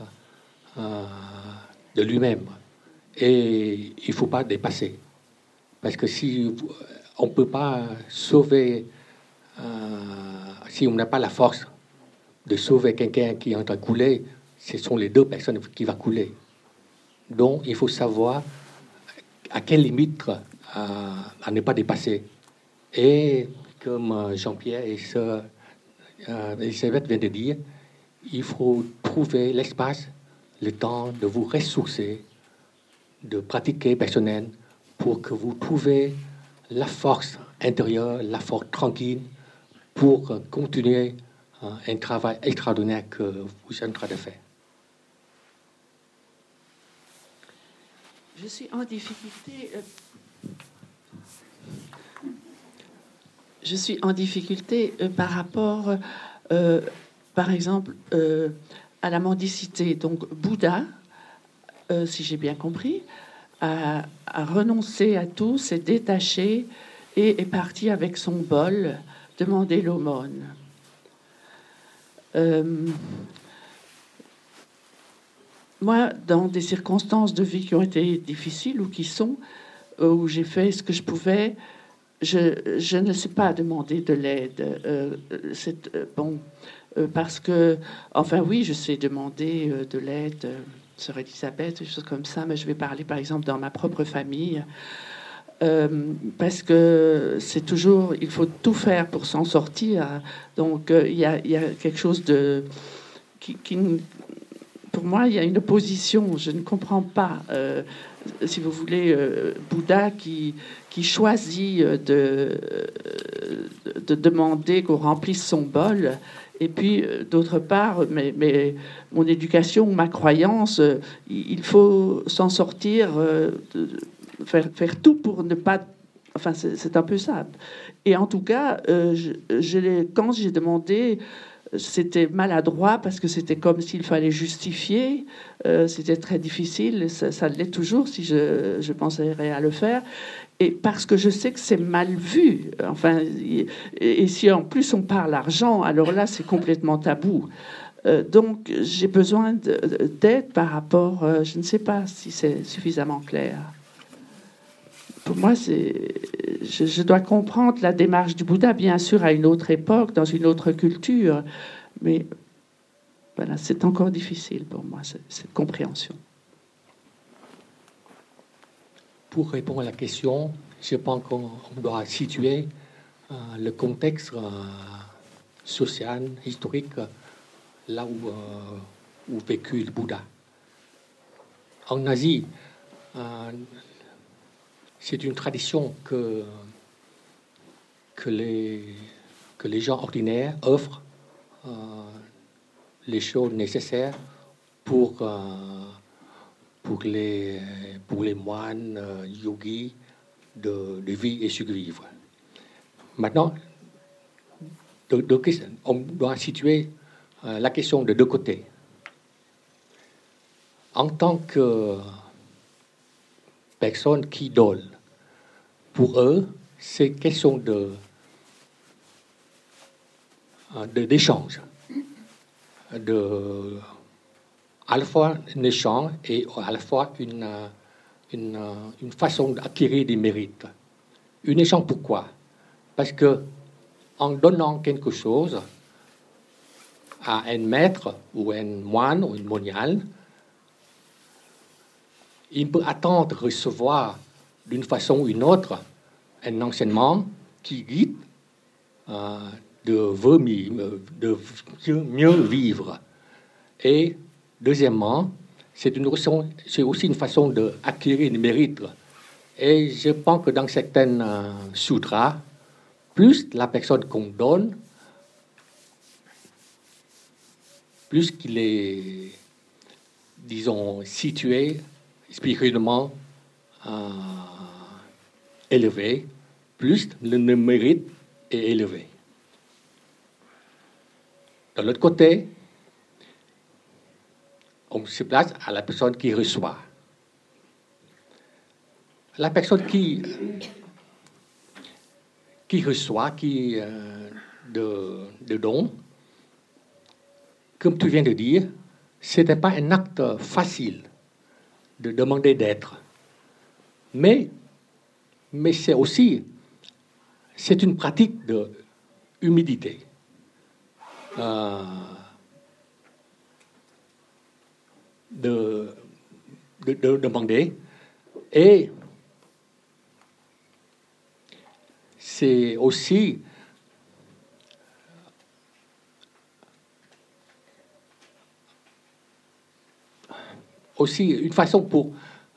de lui-même. Et il ne faut pas dépasser. Parce que si on ne peut pas sauver, si on n'a pas la force de sauver quelqu'un qui est en train de couler, ce sont les 2 personnes qui vont couler. Donc, il faut savoir à quelle limite à ne pas dépasser. Et comme Jean-Pierre et Elisabeth viennent de dire, il faut trouver l'espace, le temps de vous ressourcer, de pratiquer personnel pour que vous trouviez la force intérieure, la force tranquille pour continuer un travail extraordinaire que vous êtes en train de faire. Je suis en difficulté. Je suis en difficulté par rapport, par exemple, à la mendicité. Donc, Bouddha, si j'ai bien compris, a renoncé à tout, s'est détaché et est parti avec son bol demander l'aumône. Moi, dans des circonstances de vie qui ont été difficiles ou qui sont, où j'ai fait ce que je pouvais, je ne sais pas demander de l'aide. Parce que, enfin oui, je sais demander de l'aide, sœur Elisabeth, des choses comme ça, mais je vais parler par exemple dans ma propre famille. Parce que c'est toujours, il faut tout faire pour s'en sortir. Donc il y a quelque chose de pour moi, il y a une opposition. Je ne comprends pas, si vous voulez, Bouddha qui choisit de demander qu'on remplisse son bol. Et puis, d'autre part, mais mon éducation, ma croyance, il faut s'en sortir, faire tout pour ne pas... Enfin, c'est un peu ça. Et en tout cas, quand j'ai demandé... C'était maladroit parce que c'était comme s'il fallait justifier. C'était très difficile. Ça l'est toujours si je penserais à le faire. Et parce que je sais que c'est mal vu. Enfin, et si en plus on parle argent, alors là, c'est complètement tabou. Donc, j'ai besoin d'aide par rapport... je ne sais pas si c'est suffisamment clair. Pour moi, je dois comprendre la démarche du Bouddha, bien sûr, à une autre époque, dans une autre culture. Mais voilà, c'est encore difficile pour moi, cette compréhension. Pour répondre à la question, je pense qu'on doit situer le contexte social, historique, là où vécut le Bouddha. En Asie, c'est une tradition que les gens ordinaires offrent les choses nécessaires pour les moines yogis de vivre et survivre. Maintenant, on doit situer la question de deux côtés. En tant que personne qui donne, pour eux, c'est question d'échange, à la fois un échange et à la fois une façon d'acquérir des mérites. Un échange pourquoi? Parce que en donnant quelque chose à un maître ou un moine ou une moniale, il peut attendre de recevoir d'une façon ou d'une autre un enseignement qui guide de mieux vivre. Et deuxièmement, c'est aussi une façon d'acquérir des mérites. Et je pense que dans certaines sutras, plus la personne qu'on donne, plus qu'il est, disons, situé spirituellement élevé, plus le mérite est élevé. De l'autre côté, on se place à la personne qui reçoit. La personne qui reçoit, de don, comme tu viens de dire, ce n'était pas un acte facile de demander d'être. Mais c'est une pratique de humilité. De demander. Et c'est aussi une façon pour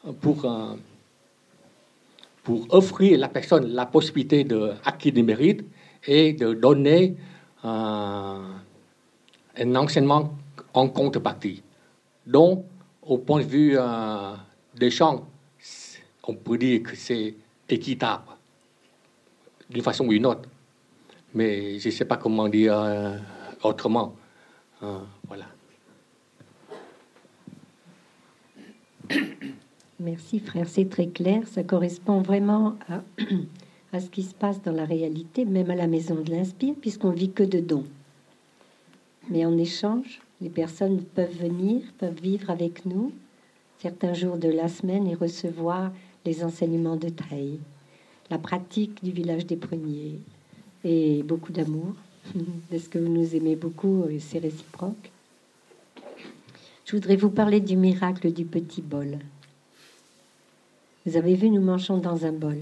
offrir à la personne la possibilité d'acquérir des mérites et de donner un enseignement en contrepartie. Donc, au point de vue d'échange, on peut dire que c'est équitable, d'une façon ou d'une autre. Mais je ne sais pas comment dire autrement. Voilà. Merci frère, c'est très clair, ça correspond vraiment à ce qui se passe dans la réalité, même à la maison de l'Inspire, puisqu'on vit que de dons. Mais en échange, les personnes peuvent venir, peuvent vivre avec nous certains jours de la semaine et recevoir les enseignements de Treille, la pratique du village des Pruniers et beaucoup d'amour, parce que vous nous aimez beaucoup et c'est réciproque. Je voudrais vous parler du miracle du petit bol. Vous avez vu, nous mangeons dans un bol.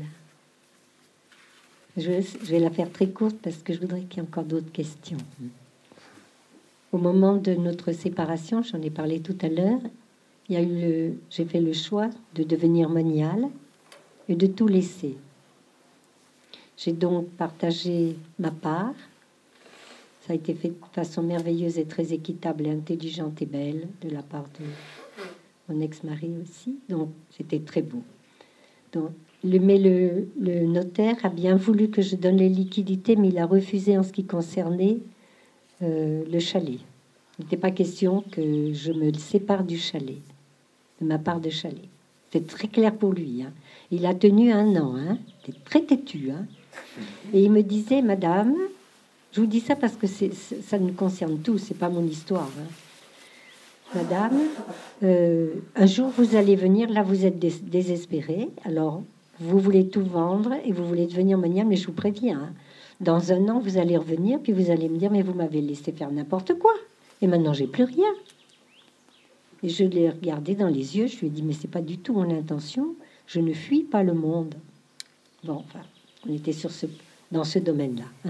Je vais la faire très courte parce que je voudrais qu'il y ait encore d'autres questions. Au moment de notre séparation, j'en ai parlé tout à l'heure, j'ai fait le choix de devenir moniale et de tout laisser. J'ai donc partagé ma part. Ça a été fait de façon merveilleuse et très équitable et intelligente et belle de la part de mon ex-mari aussi. Donc, c'était très beau. Donc, mais le notaire a bien voulu que je donne les liquidités, mais il a refusé en ce qui concernait le chalet. Il n'était pas question que je me sépare du chalet, de ma part de chalet. C'est très clair pour lui. Hein. Il a tenu 1 an. Hein. C'était très têtu. Hein. Et il me disait, madame, je vous dis ça parce que ça nous concerne tous, c'est pas mon histoire. Hein. Madame, un jour vous allez venir, là vous êtes désespérée, alors vous voulez tout vendre et vous voulez devenir moniale, mais je vous préviens, hein, dans 1 an vous allez revenir, puis vous allez me dire, mais vous m'avez laissé faire n'importe quoi, et maintenant j'ai plus rien. Et je l'ai regardé dans les yeux, je lui ai dit, mais c'est pas du tout mon intention, je ne fuis pas le monde. Bon, enfin, on était dans ce domaine-là. Hein.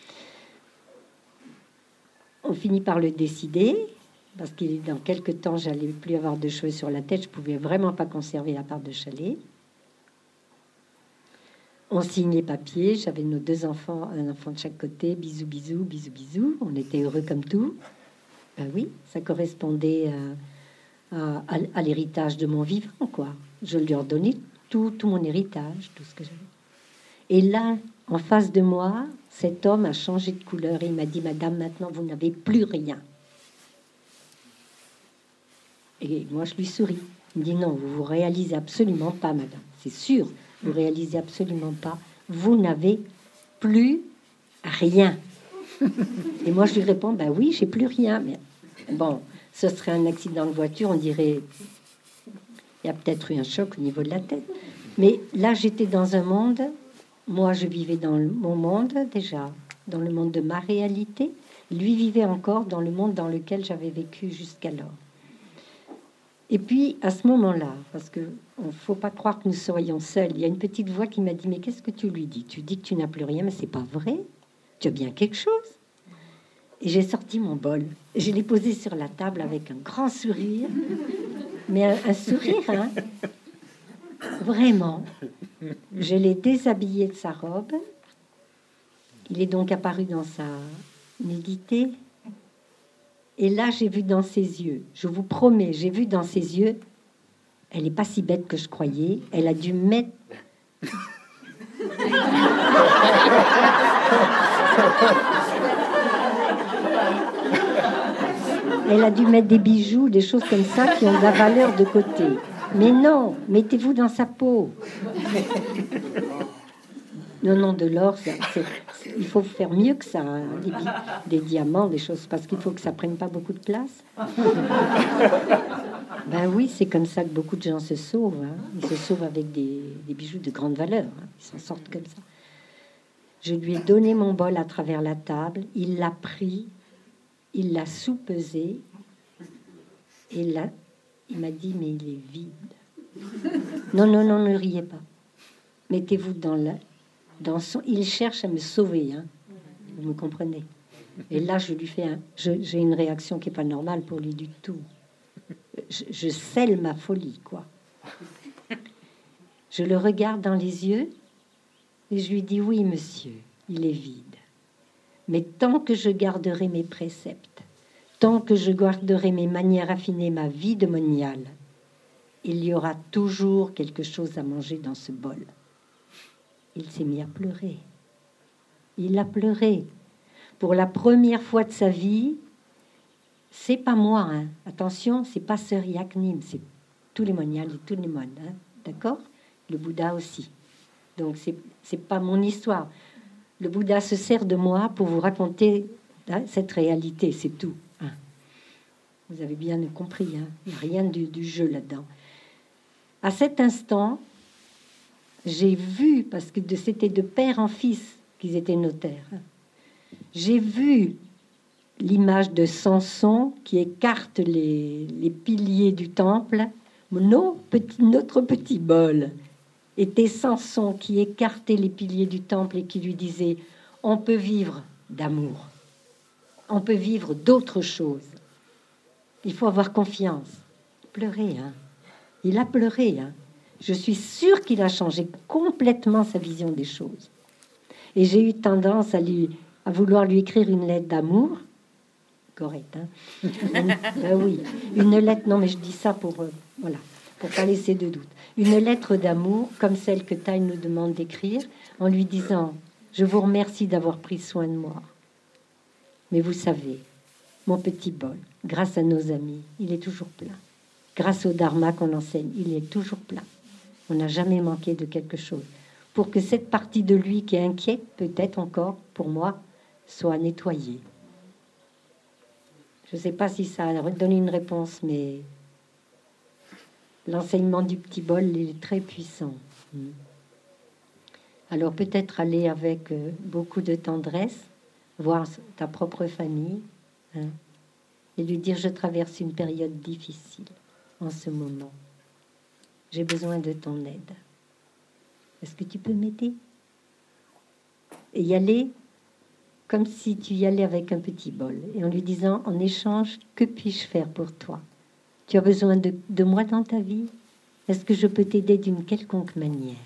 On finit par le décider, parce que dans quelques temps, j'allais plus avoir de cheveux sur la tête, je pouvais vraiment pas conserver la part de chalet. On signe les papiers, j'avais nos 2 enfants, un enfant de chaque côté, bisous, bisous, bisous, bisous. On était heureux comme tout. Ben oui, ça correspondait à l'héritage de mon vivant, quoi. Je lui ai redonné tout mon héritage, tout ce que j'avais. Et là, en face de moi, cet homme a changé de couleur et il m'a dit, madame, maintenant vous n'avez plus rien. Et moi, je lui souris. Il me dit, non, vous vous réalisez absolument pas, madame. C'est sûr, vous réalisez absolument pas. Vous n'avez plus rien. Et moi, je lui réponds, ben oui, j'ai plus rien. Mais bon, ce serait un accident de voiture, on dirait, il y a peut-être eu un choc au niveau de la tête. Mais là, j'étais dans un monde, moi, je vivais dans mon monde déjà, dans le monde de ma réalité. Lui vivait encore dans le monde dans lequel j'avais vécu jusqu'alors. Et puis, à ce moment-là, parce qu'il ne faut pas croire que nous soyons seuls, il y a une petite voix qui m'a dit, mais qu'est-ce que tu lui dis? Tu dis que tu n'as plus rien, mais c'est pas vrai. Tu as bien quelque chose. Et j'ai sorti mon bol. Je l'ai posé sur la table avec un grand sourire. Mais un sourire, hein. Vraiment. Je l'ai déshabillé de sa robe. Il est donc apparu dans sa nudité. Et là, j'ai vu dans ses yeux, je vous promets, j'ai vu dans ses yeux, elle n'est pas si bête que je croyais, elle a dû mettre... Elle a dû mettre des bijoux, des choses comme ça qui ont de la valeur de côté. Mais non, mettez-vous dans sa peau. Non, de l'or, il faut faire mieux que ça, hein, des diamants, des choses, parce qu'il faut que ça prenne pas beaucoup de place. Ben oui, c'est comme ça que beaucoup de gens se sauvent. Hein. Ils se sauvent avec des bijoux de grande valeur. Hein. Ils s'en sortent comme ça. Je lui ai donné mon bol à travers la table. Il l'a pris, il l'a soupesé, et là, il m'a dit, mais il est vide. Non, ne riez pas. Mettez-vous dans son... Il cherche à me sauver, hein. Vous me comprenez? Et là, je lui fais j'ai une réaction qui n'est pas normale pour lui du tout. Je scelle ma folie, quoi. Je le regarde dans les yeux et je lui dis, oui, monsieur, il est vide. Mais tant que je garderai mes préceptes, tant que je garderai mes manières affinées, ma vie de moniale, il y aura toujours quelque chose à manger dans ce bol. Il s'est mis à pleurer. Il a pleuré. Pour la première fois de sa vie, c'est pas moi, hein. Attention, c'est pas Sœur Yaknim, c'est tous les moniales et tous les moines, hein. D'accord? Le Bouddha aussi. Donc, c'est pas mon histoire. Le Bouddha se sert de moi pour vous raconter cette réalité, c'est tout. Hein. Vous avez bien compris, hein. Il n'y a rien du jeu là-dedans. À cet instant, j'ai vu, parce que c'était de père en fils qu'ils étaient notaires, hein. J'ai vu l'image de Samson qui écarte les piliers du temple. Notre petit bol était Samson qui écartait les piliers du temple et qui lui disait « On peut vivre d'amour, on peut vivre d'autres choses. Il faut avoir confiance. » Pleurer, hein. Il a pleuré, hein. Je suis sûre qu'il a changé complètement sa vision des choses. Et j'ai eu tendance à vouloir lui écrire une lettre d'amour. Correct, hein. Oui, une lettre, non mais je dis ça pour pas laisser de doute. Une lettre d'amour, comme celle que Taille nous demande d'écrire, en lui disant « Je vous remercie d'avoir pris soin de moi. Mais vous savez, mon petit bol, grâce à nos amis, il est toujours plein. Grâce au dharma qu'on enseigne, il est toujours plein. On n'a jamais manqué de quelque chose. Pour que cette partie de lui qui est inquiète, peut-être encore, pour moi, soit nettoyée. » Je ne sais pas si ça a donné une réponse, mais l'enseignement du petit bol il est très puissant. Alors peut-être aller avec beaucoup de tendresse, voir ta propre famille, hein, et lui dire « Je traverse une période difficile en ce moment. J'ai besoin de ton aide. Est-ce que tu peux m'aider ?» Et y aller comme si tu y allais avec un petit bol, et en lui disant, en échange, que puis-je faire pour toi? Tu as besoin de moi dans ta vie? Est-ce que je peux t'aider d'une quelconque manière?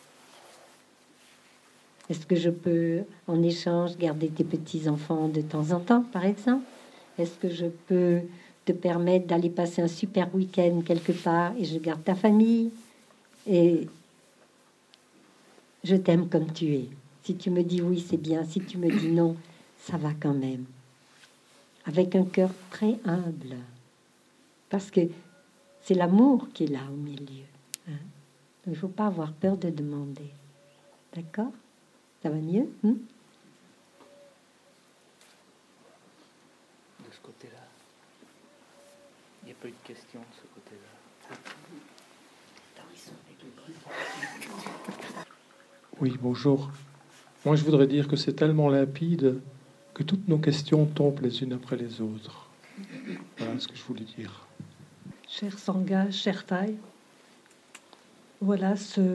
Est-ce que je peux, en échange, garder tes petits-enfants de temps en temps, par exemple? Est-ce que je peux te permettre d'aller passer un super week-end quelque part et je garde ta famille? Et je t'aime comme tu es. Si tu me dis oui, c'est bien. Si tu me dis non, ça va quand même. Avec un cœur très humble. Parce que c'est l'amour qui est là au milieu. Hein? Il ne faut pas avoir peur de demander. D'accord? Ça va mieux? De ce côté-là. Il n'y a pas eu de question de ce côté-là. Oui, bonjour. Moi, je voudrais dire que c'est tellement limpide que toutes nos questions tombent les unes après les autres. Voilà ce que je voulais dire. Cher Sangha, cher Taille, voilà,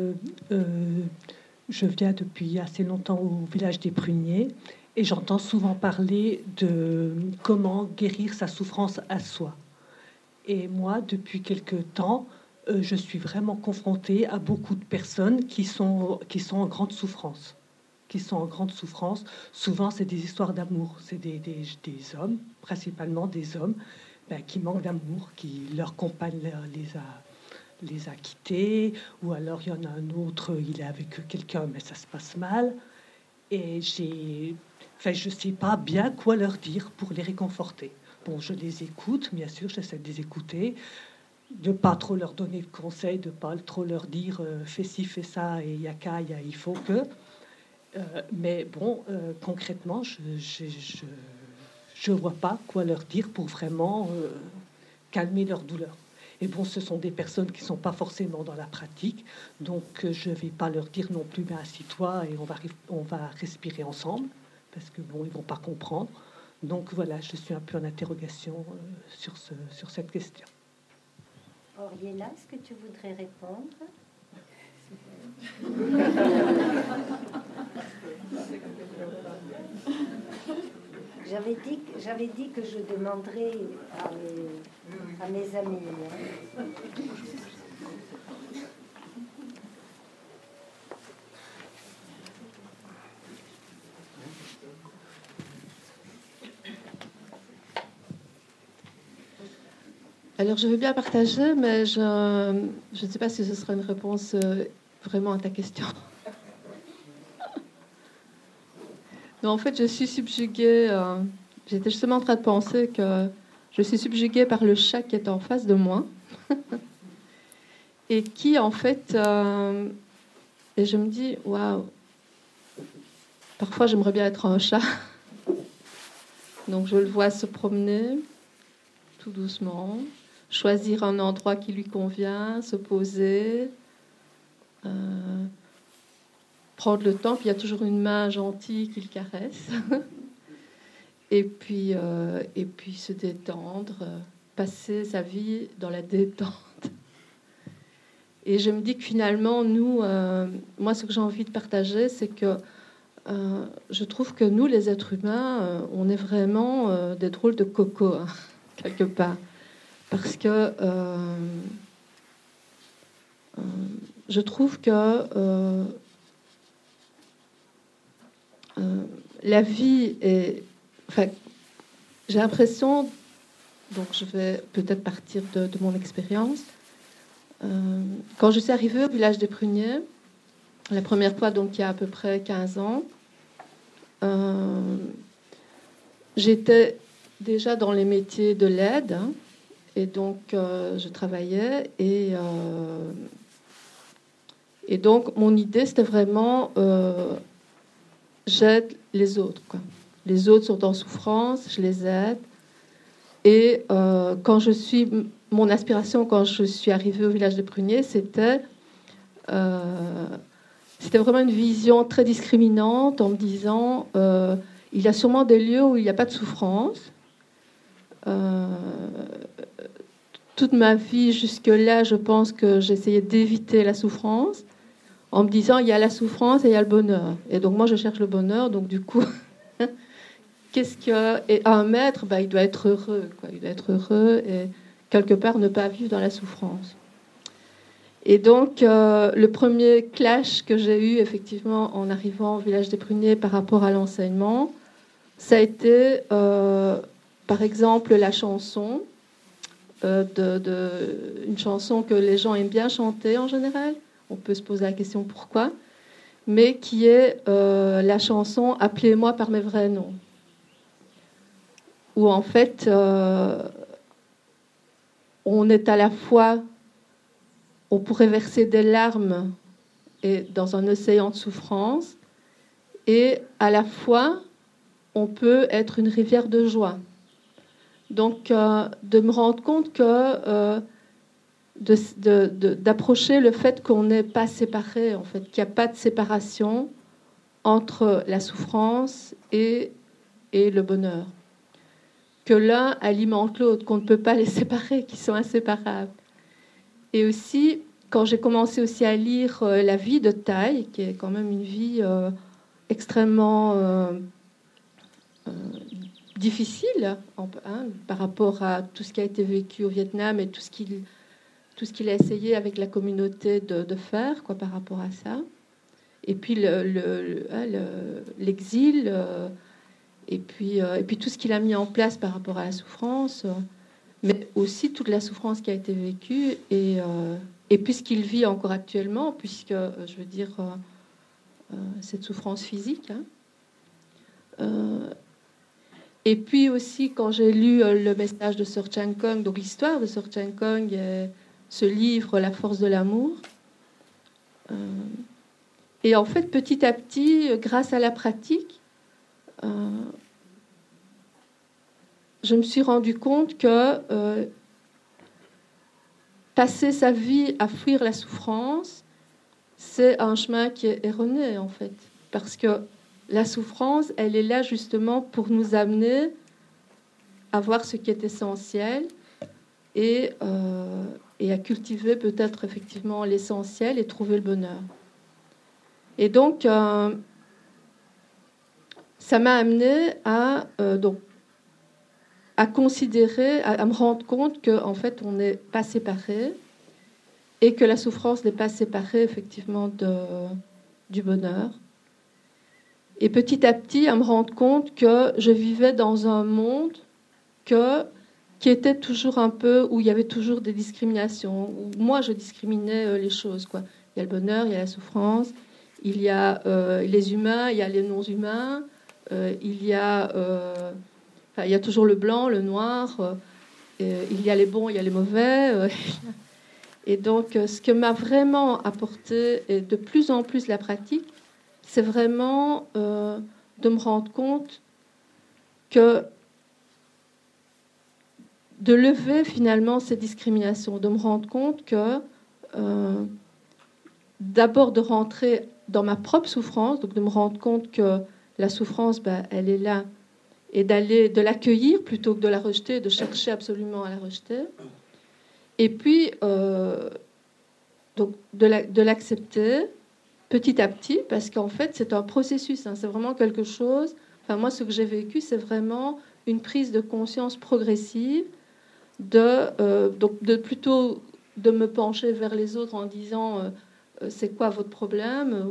je viens depuis assez longtemps au village des Pruniers et j'entends souvent parler de comment guérir sa souffrance à soi. Et moi, depuis quelque temps, je suis vraiment confrontée à beaucoup de personnes qui sont en grande souffrance. Souvent, c'est des histoires d'amour. C'est des hommes, principalement des hommes, qui manquent d'amour, qui leur compagne les a quittés, ou alors il y en a un autre, il est avec quelqu'un, mais ça se passe mal. Et je ne sais pas bien quoi leur dire pour les réconforter. Bon, je les écoute, bien sûr, j'essaie de les écouter, de ne pas trop leur donner de conseils, de ne pas trop leur dire fais ci, fais ça, et yaka, il faut que... mais bon, concrètement, je ne vois pas quoi leur dire pour vraiment calmer leur douleur. Et bon, ce sont des personnes qui ne sont pas forcément dans la pratique, donc je ne vais pas leur dire non plus, assis-toi et on va respirer ensemble, parce que bon, ils ne vont pas comprendre. Donc voilà, je suis un peu en interrogation sur cette question. Oriella, est-ce que tu voudrais répondre? J'avais dit que je demanderais à mes amis. Alors, je veux bien partager, mais je ne sais pas si ce sera une réponse vraiment à ta question. Non, en fait, je suis subjuguée. J'étais justement en train de penser que je suis subjuguée par le chat qui est en face de moi et qui, en fait, Et je me dis, waouh, parfois j'aimerais bien être un chat. Donc je le vois se promener tout doucement, choisir un endroit qui lui convient, se poser, prendre le temps, puis il y a toujours une main gentille qui le caresse. Et puis se détendre, passer sa vie dans la détente. Et je me dis que finalement, nous, moi, ce que j'ai envie de partager, c'est que je trouve que nous, les êtres humains, on est vraiment des drôles de cocos, hein, quelque part. Parce que je trouve que la vie est... Enfin, j'ai l'impression, donc je vais peut-être partir de mon expérience, quand je suis arrivée au village des Pruniers, la première fois, donc il y a à peu près 15 ans, j'étais déjà dans les métiers de l'aide, hein, et donc je travaillais, et donc mon idée c'était vraiment j'aide les autres, quoi. Les autres sont en souffrance, je les aide. Et mon aspiration quand je suis arrivée au village des Pruniers, c'était vraiment une vision très discriminante en me disant il y a sûrement des lieux où il n'y a pas de souffrance. Toute ma vie jusque-là, je pense que j'essayais d'éviter la souffrance en me disant il y a la souffrance et il y a le bonheur. Et donc moi je cherche le bonheur, donc du coup... Qu'est-ce que et un maître, il doit être heureux, quoi. Il doit être heureux et quelque part ne pas vivre dans la souffrance. Et donc le premier clash que j'ai eu effectivement en arrivant au village des Pruniers par rapport à l'enseignement, ça a été par exemple la chanson, une chanson que les gens aiment bien chanter en général. On peut se poser la question pourquoi, mais qui est la chanson Appelez-moi par mes vrais noms. Où en fait, on est à la fois, on pourrait verser des larmes et dans un océan de souffrance, et à la fois, on peut être une rivière de joie. Donc, de me rendre compte que d'approcher le fait qu'on n'est pas séparés, en fait, qu'il n'y a pas de séparation entre la souffrance et le bonheur. Que l'un alimente l'autre, qu'on ne peut pas les séparer, qu'ils sont inséparables. Et aussi, quand j'ai commencé aussi à lire La vie de Thaï, qui est quand même une vie extrêmement difficile par rapport à tout ce qui a été vécu au Vietnam et tout ce qu'il a essayé avec la communauté de faire, quoi, par rapport à ça. Et puis l'exil... Et puis tout ce qu'il a mis en place par rapport à la souffrance, mais aussi toute la souffrance qui a été vécue et puis ce qu'il vit encore actuellement, puisque, je veux dire, cette souffrance physique. Hein. Et puis aussi, quand j'ai lu le message de Sir Chan Khong, donc l'histoire de Sir Chan Khong, ce livre, La force de l'amour, et en fait, petit à petit, grâce à la pratique, je me suis rendu compte que passer sa vie à fuir la souffrance, c'est un chemin qui est erroné, en fait. Parce que la souffrance, elle est là justement pour nous amener à voir ce qui est essentiel et à cultiver peut-être effectivement l'essentiel et trouver le bonheur. Et donc... ça m'a amené à considérer, à me rendre compte qu'en fait, on n'est pas séparés et que la souffrance n'est pas séparée, effectivement, du bonheur. Et petit à petit, à me rendre compte que je vivais dans un monde qui était toujours un peu, où il y avait toujours des discriminations, où moi, je discriminais les choses, quoi. Il y a le bonheur, il y a la souffrance, il y a les humains, il y a les non-humains, il y a toujours le blanc, le noir, il y a les bons, il y a les mauvais. Et donc, ce que m'a vraiment apporté, et de plus en plus la pratique, c'est vraiment de me rendre compte que de lever finalement ces discriminations, de me rendre compte que d'abord de rentrer dans ma propre souffrance, donc de me rendre compte que la souffrance, elle est là, et de l'accueillir plutôt que de la rejeter, de chercher absolument à la rejeter. Et puis, donc de l'accepter petit à petit, parce qu'en fait, c'est un processus, hein, c'est vraiment quelque chose... Enfin, moi, ce que j'ai vécu, c'est vraiment une prise de conscience progressive donc plutôt de me pencher vers les autres en disant c'est quoi votre problème,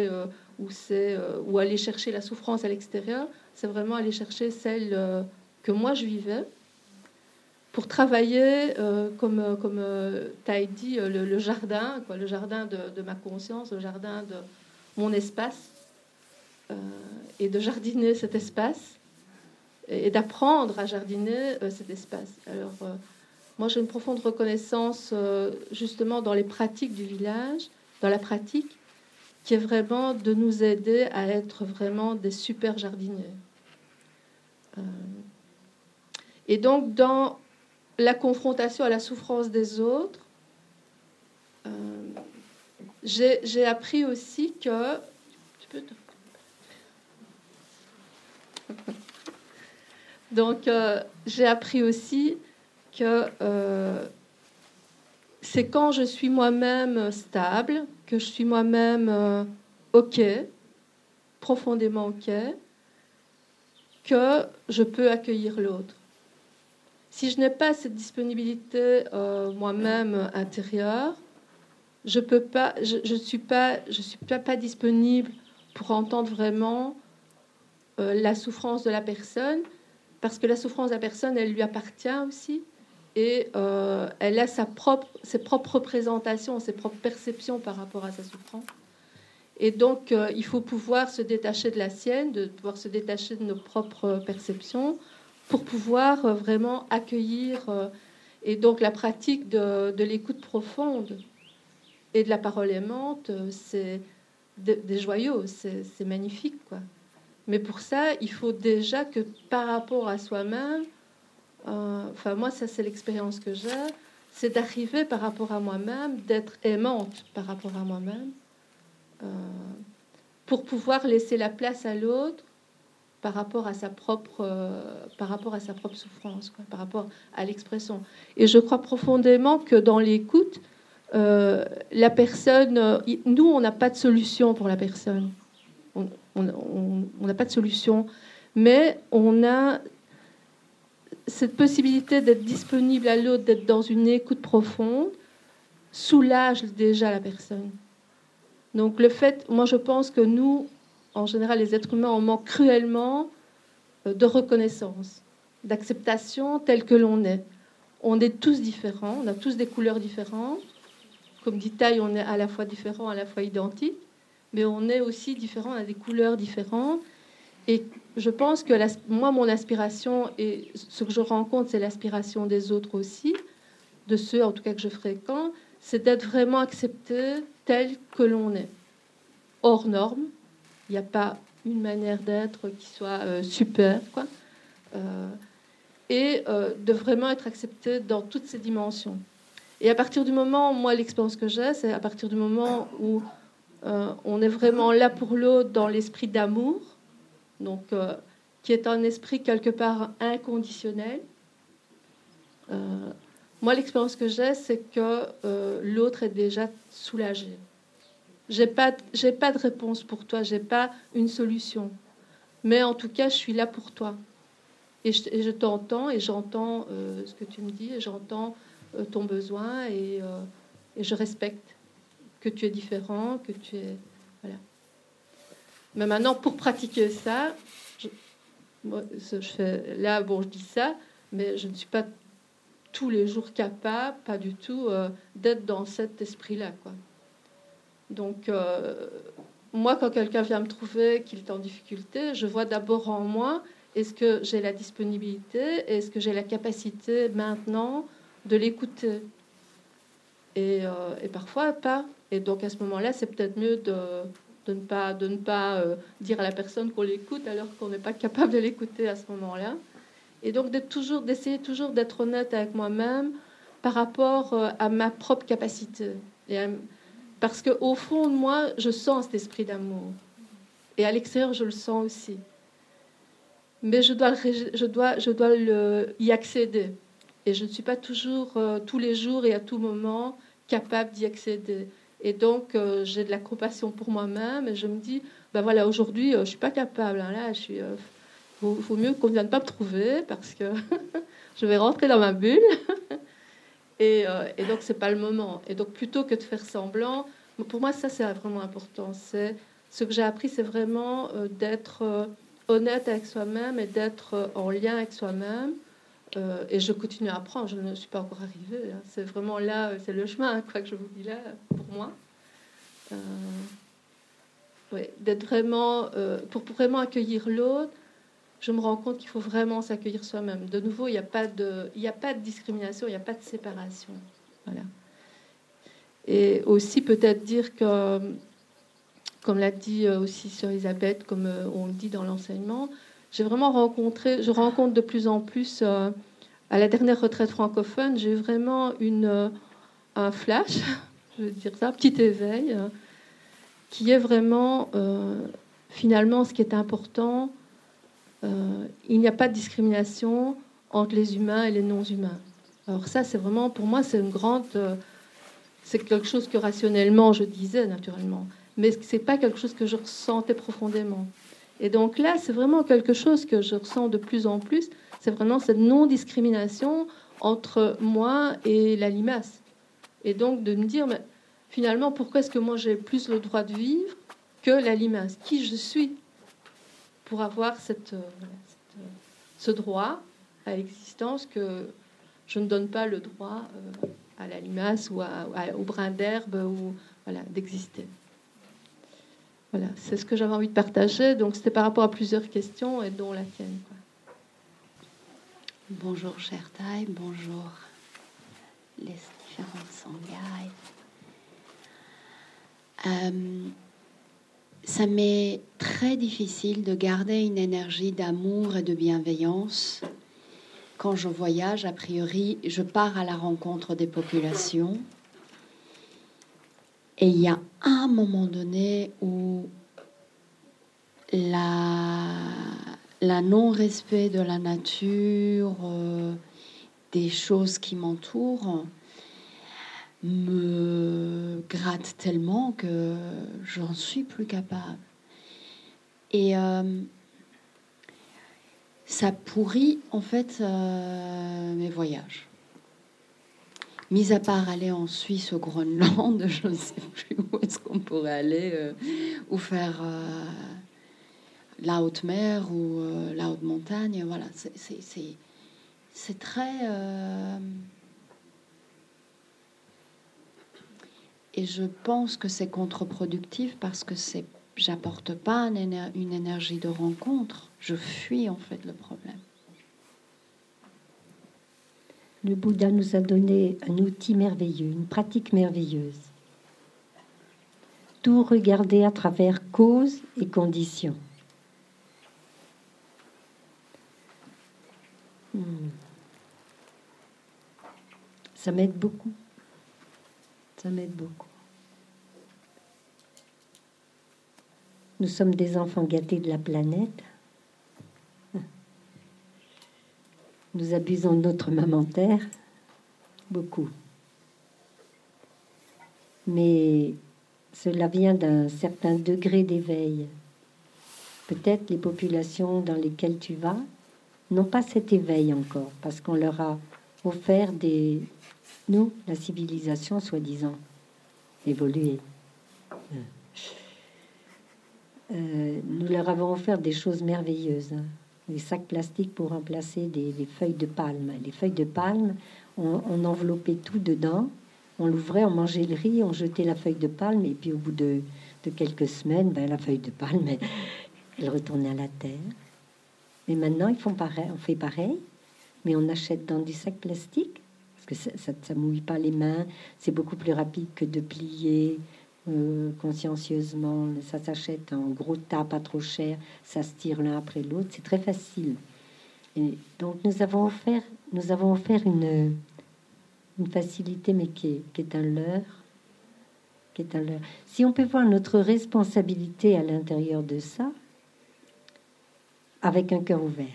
ou aller chercher la souffrance à l'extérieur. C'est vraiment aller chercher celle que moi je vivais pour travailler, comme tu as dit, le jardin, quoi, le jardin de ma conscience, le jardin de mon espace, et de jardiner cet espace et d'apprendre à jardiner cet espace. Alors, moi, j'ai une profonde reconnaissance justement dans les pratiques du village, dans la pratique, qui est vraiment de nous aider à être vraiment des super jardiniers. Et donc, dans la confrontation à la souffrance des autres, j'ai appris aussi que... Donc, j'ai appris aussi que c'est quand je suis moi-même stable, que je suis moi-même OK, profondément OK, que je peux accueillir l'autre. Si je n'ai pas cette disponibilité moi-même intérieure, je suis pas disponible pour entendre vraiment la souffrance de la personne, parce que la souffrance de la personne, elle lui appartient aussi, et elle a ses propres représentations, ses propres perceptions par rapport à sa souffrance. Et donc, il faut pouvoir se détacher de la sienne, de pouvoir se détacher de nos propres perceptions, pour pouvoir vraiment accueillir. Et donc, la pratique de l'écoute profonde et de la parole aimante, c'est des joyaux, c'est magnifique, quoi. Mais pour ça, il faut déjà que par rapport à soi-même, enfin moi, ça c'est l'expérience que j'ai, c'est d'arriver par rapport à moi-même, d'être aimante par rapport à moi-même, pour pouvoir laisser la place à l'autre par rapport à sa propre souffrance, quoi, par rapport à l'expression. Et je crois profondément que dans l'écoute, la personne, nous, on n'a pas de solution pour la personne. On n'a pas de solution, mais on a cette possibilité d'être disponible à l'autre, d'être dans une écoute profonde, soulage déjà la personne. Donc le fait, moi je pense que nous, en général les êtres humains, on manque cruellement de reconnaissance, d'acceptation telle que l'on est. On est tous différents, on a tous des couleurs différentes. Comme dit Taille, on est à la fois différents, à la fois identiques. Mais on est aussi différents, on a des couleurs différentes. Et je pense que moi, mon aspiration, et ce que je rencontre, c'est l'aspiration des autres aussi, de ceux en tout cas que je fréquente, c'est d'être vraiment accepté tel que l'on est. Hors norme, il n'y a pas une manière d'être qui soit super, quoi. Et de vraiment être accepté dans toutes ces dimensions. Et à partir du moment, moi, l'expérience que j'ai, c'est à partir du moment où on est vraiment là pour l'autre dans l'esprit d'amour, donc qui est un esprit quelque part inconditionnel. Moi, l'expérience que j'ai, c'est que l'autre est déjà soulagé. J'ai pas de réponse pour toi, j'ai pas une solution, mais en tout cas, je suis là pour toi. Et je t'entends et j'entends ce que tu me dis et j'entends ton besoin et je respecte que tu es différent, que tu es... Voilà. Mais maintenant, pour pratiquer ça, je dis ça, mais je ne suis pas tous les jours capable, pas du tout, d'être dans cet esprit-là, quoi. Donc, moi, quand quelqu'un vient me trouver qu'il est en difficulté, je vois d'abord en moi, est-ce que j'ai la disponibilité, est-ce que j'ai la capacité maintenant de l'écouter. et parfois pas. Et donc à ce moment-là, c'est peut-être mieux de ne pas dire à la personne qu'on l'écoute alors qu'on n'est pas capable de l'écouter à ce moment-là. Et donc d'essayer toujours d'être honnête avec moi-même par rapport à ma propre capacité. Parce qu'au fond de moi, je sens cet esprit d'amour. Et à l'extérieur, je le sens aussi. Mais je dois y accéder. Et je ne suis pas toujours, tous les jours et à tout moment, capable d'y accéder. Et donc, j'ai de la compassion pour moi-même. Et je me dis, ben voilà, aujourd'hui, je ne suis pas capable. Hein, là, faut mieux qu'on ne vienne pas me trouver parce que je vais rentrer dans ma bulle. Et donc, ce n'est pas le moment. Et donc, plutôt que de faire semblant, pour moi, ça, c'est vraiment important. Ce que j'ai appris, c'est vraiment d'être honnête avec soi-même et d'être en lien avec soi-même. Et je continue à apprendre. Je ne suis pas encore arrivée. Hein. C'est vraiment là, c'est le chemin, hein, quoi que je vous dis là, pour moi. Ouais, d'être vraiment... pour vraiment accueillir l'autre, je me rends compte qu'il faut vraiment s'accueillir soi-même. De nouveau, il n'y a pas de discrimination, il n'y a pas de séparation. Voilà. Et aussi peut-être dire que, comme l'a dit aussi Sœur Elisabeth, comme on le dit dans l'enseignement, je rencontre de plus en plus, à la dernière retraite francophone, j'ai eu vraiment un flash, je veux dire ça, un petit éveil, qui est vraiment, finalement, ce qui est important. Il n'y a pas de discrimination entre les humains et les non-humains. Alors ça, c'est vraiment, pour moi, c'est c'est quelque chose que rationnellement je disais naturellement, mais c'est pas quelque chose que je ressentais profondément. Et donc là, c'est vraiment quelque chose que je ressens de plus en plus. C'est vraiment cette non-discrimination entre moi et la limace. Et donc de me dire, mais finalement, pourquoi est-ce que moi j'ai plus le droit de vivre que la limace? Qui je suis pour avoir ce droit à l'existence que je ne donne pas le droit à la limace ou au brin d'herbe ou voilà, d'exister. Voilà, c'est ce que j'avais envie de partager. Donc c'était par rapport à plusieurs questions et dont la tienne. Quoi. Bonjour cher Taï, bonjour les différentes Sanghaïs. Ça m'est très difficile de garder une énergie d'amour et de bienveillance. Quand je voyage, a priori, je pars à la rencontre des populations. Et il y a un moment donné où la non-respect de la nature, des choses qui m'entourent, me gratte tellement que j'en suis plus capable. Et ça pourrit en fait mes voyages. Mis à part aller en Suisse, au Groenland, je ne sais plus où est-ce qu'on pourrait aller, ou faire la haute mer ou la haute montagne. Voilà, c'est très... Et je pense que c'est contre-productif parce que j'apporte pas une énergie de rencontre. Je fuis en fait le problème. Le Bouddha nous a donné un outil merveilleux, une pratique merveilleuse. Tout regarder à travers cause et conditions. Ça m'aide beaucoup. Ça m'aide beaucoup. Nous sommes des enfants gâtés de la planète. Nous abusons de notre maman Terre, beaucoup. Mais cela vient d'un certain degré d'éveil. Peut-être les populations dans lesquelles tu vas n'ont pas cet éveil encore, parce qu'on leur a offert nous, la civilisation, soi-disant, évoluée. Nous leur avons offert des choses merveilleuses. Des sacs plastiques pour remplacer des feuilles de palme. Les feuilles de palme, on enveloppait tout dedans, on l'ouvrait, on mangeait le riz, on jetait la feuille de palme, et puis au bout de quelques semaines, la feuille de palme, elle retournait à la terre. Mais maintenant, ils font pareil, on fait pareil, mais on achète dans du sac plastique. parce que ça mouille pas les mains. C'est beaucoup plus rapide que de plier consciencieusement. Ça s'achète en gros tas, pas trop cher. Ça se tire l'un après l'autre. C'est très facile. Et donc nous avons offert une facilité, mais qui est un leurre. Si on peut voir notre responsabilité à l'intérieur de ça, avec un cœur ouvert,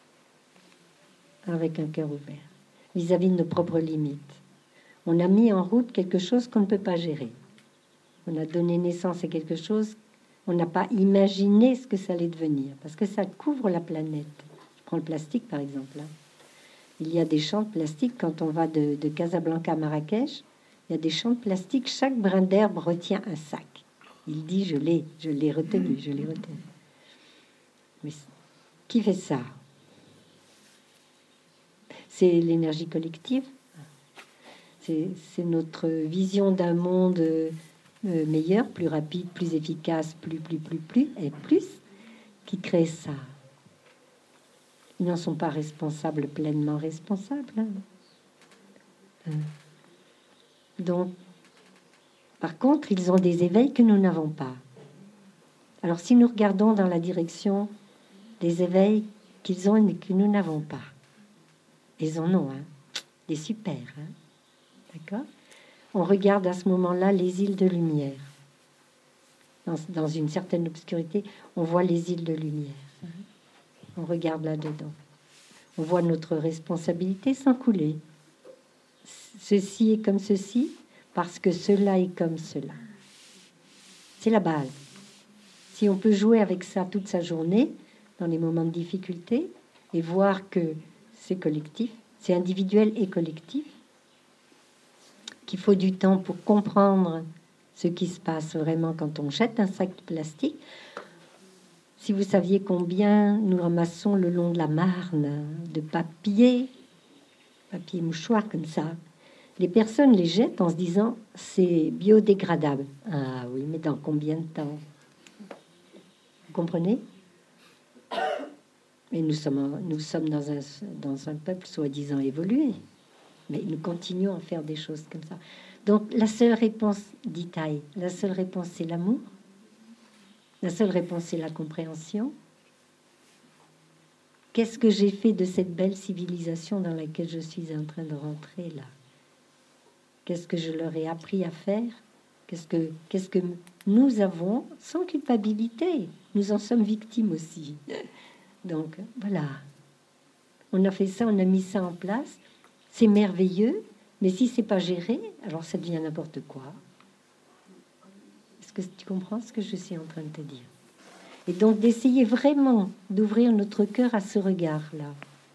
vis-à-vis de nos propres limites. On a mis en route quelque chose qu'on ne peut pas gérer. On a donné naissance à quelque chose, on n'a pas imaginé ce que ça allait devenir, parce que ça couvre la planète. Je prends le plastique, par exemple. Il y a des champs de plastique, quand on va de Casablanca à Marrakech, il y a des champs de plastique, chaque brin d'herbe retient un sac. Il dit, je l'ai retenu. Mais qui fait ça? C'est l'énergie collective. C'est notre vision d'un monde meilleur, plus rapide, plus efficace, plus, qui crée ça. Ils n'en sont pas responsables, pleinement responsables. Donc, par contre, ils ont des éveils que nous n'avons pas. Alors, si nous regardons dans la direction des éveils qu'ils ont et que nous n'avons pas, ils en ont, des super, d'accord? On regarde à ce moment-là les îles de lumière. Dans une certaine obscurité, on voit les îles de lumière. On regarde là-dedans. On voit notre responsabilité sans couler. Ceci est comme ceci, parce que cela est comme cela. C'est la base. Si on peut jouer avec ça toute sa journée, dans les moments de difficulté, et voir que c'est collectif, c'est individuel et collectif, qu'il faut du temps pour comprendre ce qui se passe vraiment quand on jette un sac de plastique. Si vous saviez combien nous ramassons le long de la Marne de papier mouchoir comme ça, les personnes les jettent en se disant c'est biodégradable. Ah oui, mais dans combien de temps? Vous comprenez? Et nous sommes dans un peuple soi-disant évolué, mais nous continuons à faire des choses comme ça. Donc la seule réponse, dit Taï, la seule réponse c'est l'amour. La seule réponse c'est la compréhension. Qu'est-ce que j'ai fait de cette belle civilisation dans laquelle je suis en train de rentrer là? Qu'est-ce que je leur ai appris à faire? Qu'est-ce que nous avons sans culpabilité? Nous en sommes victimes aussi. Donc voilà, on a fait ça, on a mis ça en place. C'est merveilleux, mais si c'est pas géré, alors ça devient n'importe quoi. Est-ce que tu comprends ce que je suis en train de te dire? Et donc d'essayer vraiment d'ouvrir notre cœur à ce regard-là.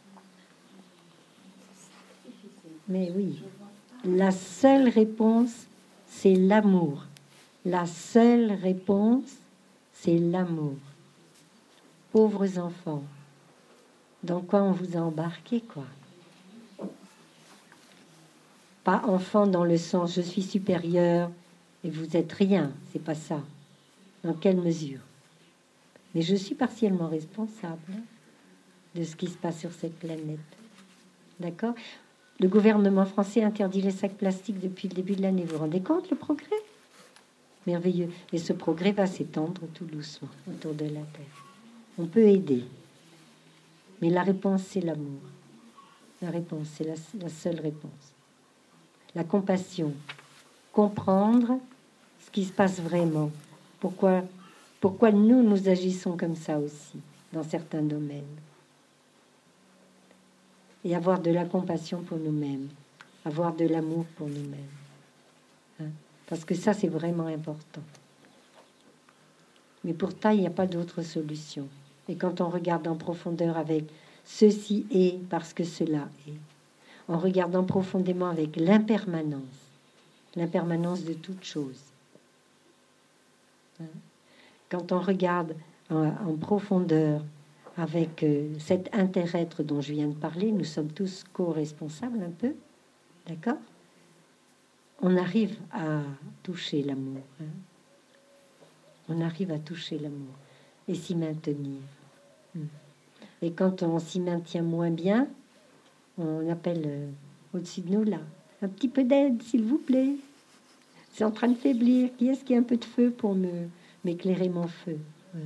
Mais oui, la seule réponse, c'est l'amour. La seule réponse, c'est l'amour. Pauvres enfants, dans quoi on vous a embarqué, quoi? Pas enfant dans le sens je suis supérieur et vous êtes rien, c'est pas ça. Dans quelle mesure? Mais je suis partiellement responsable de ce qui se passe sur cette planète. D'accord? Le gouvernement français interdit les sacs plastiques depuis le début de l'année. Vous vous rendez compte, le progrès? Merveilleux. Et ce progrès va s'étendre tout doucement autour de la Terre. On peut aider. Mais la réponse, c'est l'amour. La réponse, c'est la seule réponse. La compassion. Comprendre ce qui se passe vraiment. Pourquoi nous agissons comme ça aussi, dans certains domaines. Et avoir de la compassion pour nous-mêmes. Avoir de l'amour pour nous-mêmes. Parce que ça, c'est vraiment important. Mais pourtant, il n'y a pas d'autre solution. Et quand on regarde en profondeur avec ceci est parce que cela est, en regardant profondément avec l'impermanence de toute chose. Quand on regarde en profondeur avec cet inter-être dont je viens de parler, nous sommes tous co-responsables un peu, d'accord? On arrive à toucher l'amour. On arrive à toucher l'amour et s'y maintenir. Et quand on s'y maintient moins bien, on appelle au-dessus de nous, là. Un petit peu d'aide, s'il vous plaît. C'est en train de faiblir. Qui est-ce qui a un peu de feu pour m'éclairer mon feu? Voilà.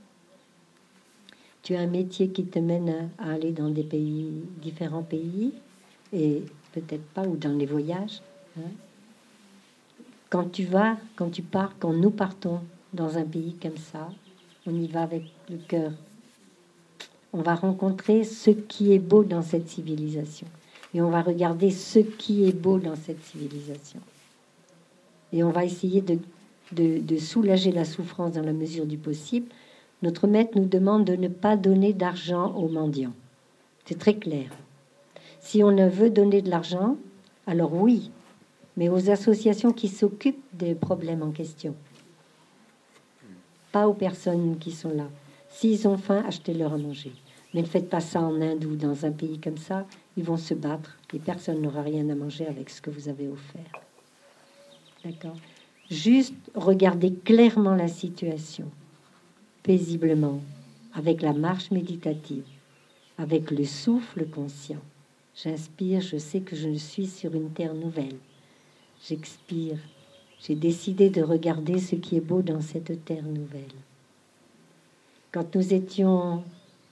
Tu as un métier qui te mène à aller dans des pays, différents pays, et peut-être pas, ou dans les voyages. Hein. Quand tu pars, quand nous partons dans un pays comme ça, on y va avec le cœur. On va rencontrer ce qui est beau dans cette civilisation. Et on va regarder ce qui est beau dans cette civilisation. Et on va essayer de soulager la souffrance dans la mesure du possible. Notre maître nous demande de ne pas donner d'argent aux mendiants. C'est très clair. Si on veut donner de l'argent, alors oui, mais aux associations qui s'occupent des problèmes en question. Pas aux personnes qui sont là. S'ils ont faim, achetez-leur à manger. Mais ne faites pas ça en Inde ou dans un pays comme ça. Ils vont se battre et personne n'aura rien à manger avec ce que vous avez offert. D'accord? Juste regardez clairement la situation, paisiblement, avec la marche méditative, avec le souffle conscient. J'inspire, je sais que je suis sur une terre nouvelle. J'expire. J'ai décidé de regarder ce qui est beau dans cette terre nouvelle. Quand nous étions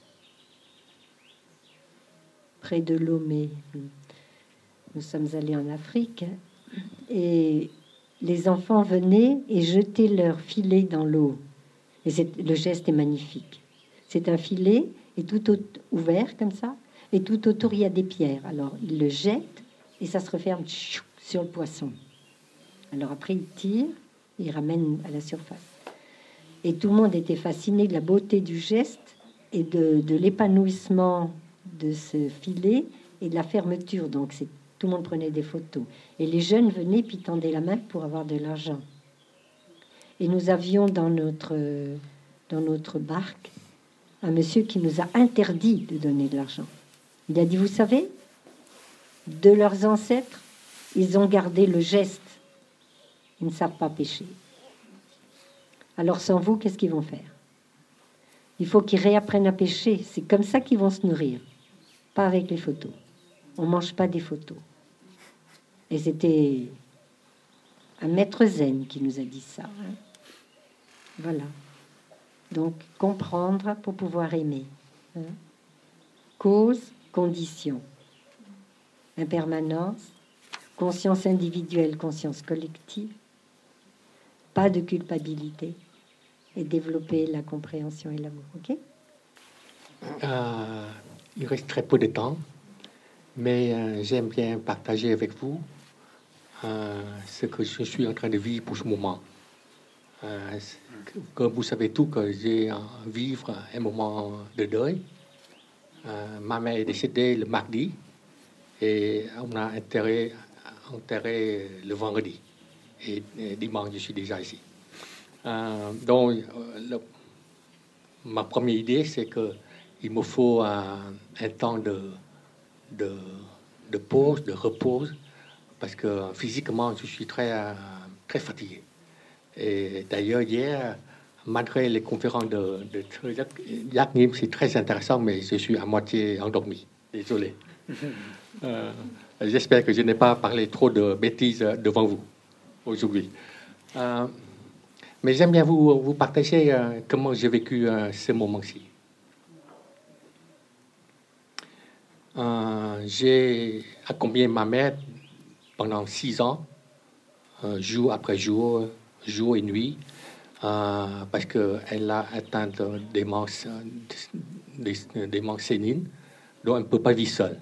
près de Lomé, nous sommes allés en Afrique, et les enfants venaient et jetaient leur filet dans l'eau. Et le geste est magnifique. C'est un filet, et tout ouvert comme ça, et tout autour il y a des pierres. Alors ils le jettent, et ça se referme sur le poisson. Alors après, il tire, il ramène à la surface. Et tout le monde était fasciné de la beauté du geste et de l'épanouissement de ce filet et de la fermeture. Donc, tout le monde prenait des photos. Et les jeunes venaient puis tendaient la main pour avoir de l'argent. Et nous avions dans notre barque un monsieur qui nous a interdit de donner de l'argent. Il a dit, vous savez, de leurs ancêtres, ils ont gardé le geste. Ils ne savent pas pêcher. Alors sans vous, qu'est-ce qu'ils vont faire? Il faut qu'ils réapprennent à pêcher. C'est comme ça qu'ils vont se nourrir. Pas avec les photos. On ne mange pas des photos. Et c'était un maître zen qui nous a dit ça. Hein. Voilà. Donc, comprendre pour pouvoir aimer. Hein. Cause, condition. Impermanence, conscience individuelle, conscience collective. Pas de culpabilité. Et développer la compréhension et l'amour. OK? Il reste très peu de temps, mais j'aime bien partager avec vous ce que je suis en train de vivre pour ce moment. Comme vous savez tout, que j'ai à vivre un moment de deuil. Ma mère est décédée le mardi et on a enterré le vendredi. Et dimanche, je suis déjà ici. Donc, ma première idée, c'est qu'il me faut un temps de pause, de repos, parce que physiquement, je suis très fatigué. Et d'ailleurs, hier, malgré les conférences de Yak Nim, c'est très intéressant, mais je suis à moitié endormi. Désolé. J'espère que je n'ai pas parlé trop de bêtises devant vous aujourd'hui. Mais j'aime bien vous partager comment j'ai vécu ce moment-ci. J'ai accompagné ma mère pendant 6 ans, jour après jour, jour et nuit, parce qu'elle a atteint des démence sénile, donc elle ne peut pas vivre seule.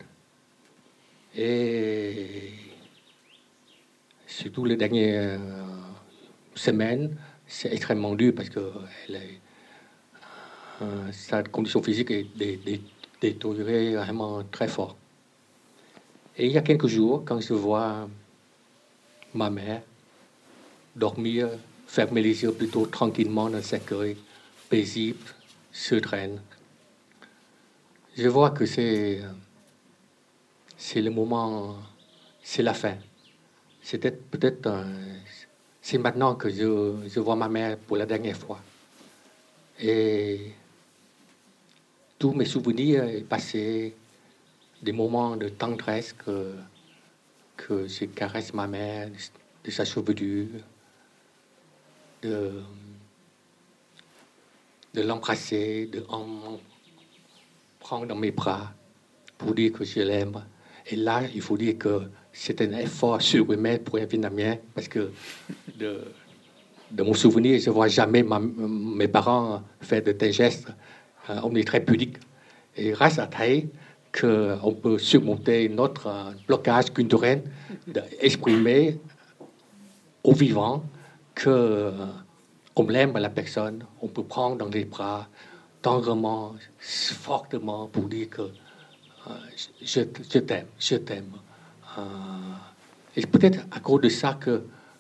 Et surtout les dernières semaines, c'est extrêmement dur parce que sa condition physique est détériorée vraiment très fort. Et il y a quelques jours, quand je vois ma mère dormir, fermer les yeux plutôt tranquillement dans sa cueille, paisible, sereine, je vois que c'est le moment, c'est la fin. C'est maintenant que je vois ma mère pour la dernière fois. Et tous mes souvenirs sont passés, des moments de tendresse que que je caresse ma mère de sa chevelure, de l'embrasser, de en prendre dans mes bras pour dire que je l'aime. Et là, il faut dire que c'est un effort surhumain pour un Vietnamien, parce que de mon souvenir, je ne vois jamais mes parents faire de tels gestes. On est très pudique. Et grâce à Thay, on peut surmonter notre blocage culturel, d'exprimer aux vivants qu'on aime la personne, on peut prendre dans les bras tendrement, fortement, pour dire que je t'aime, je t'aime. Et peut-être à cause de ça que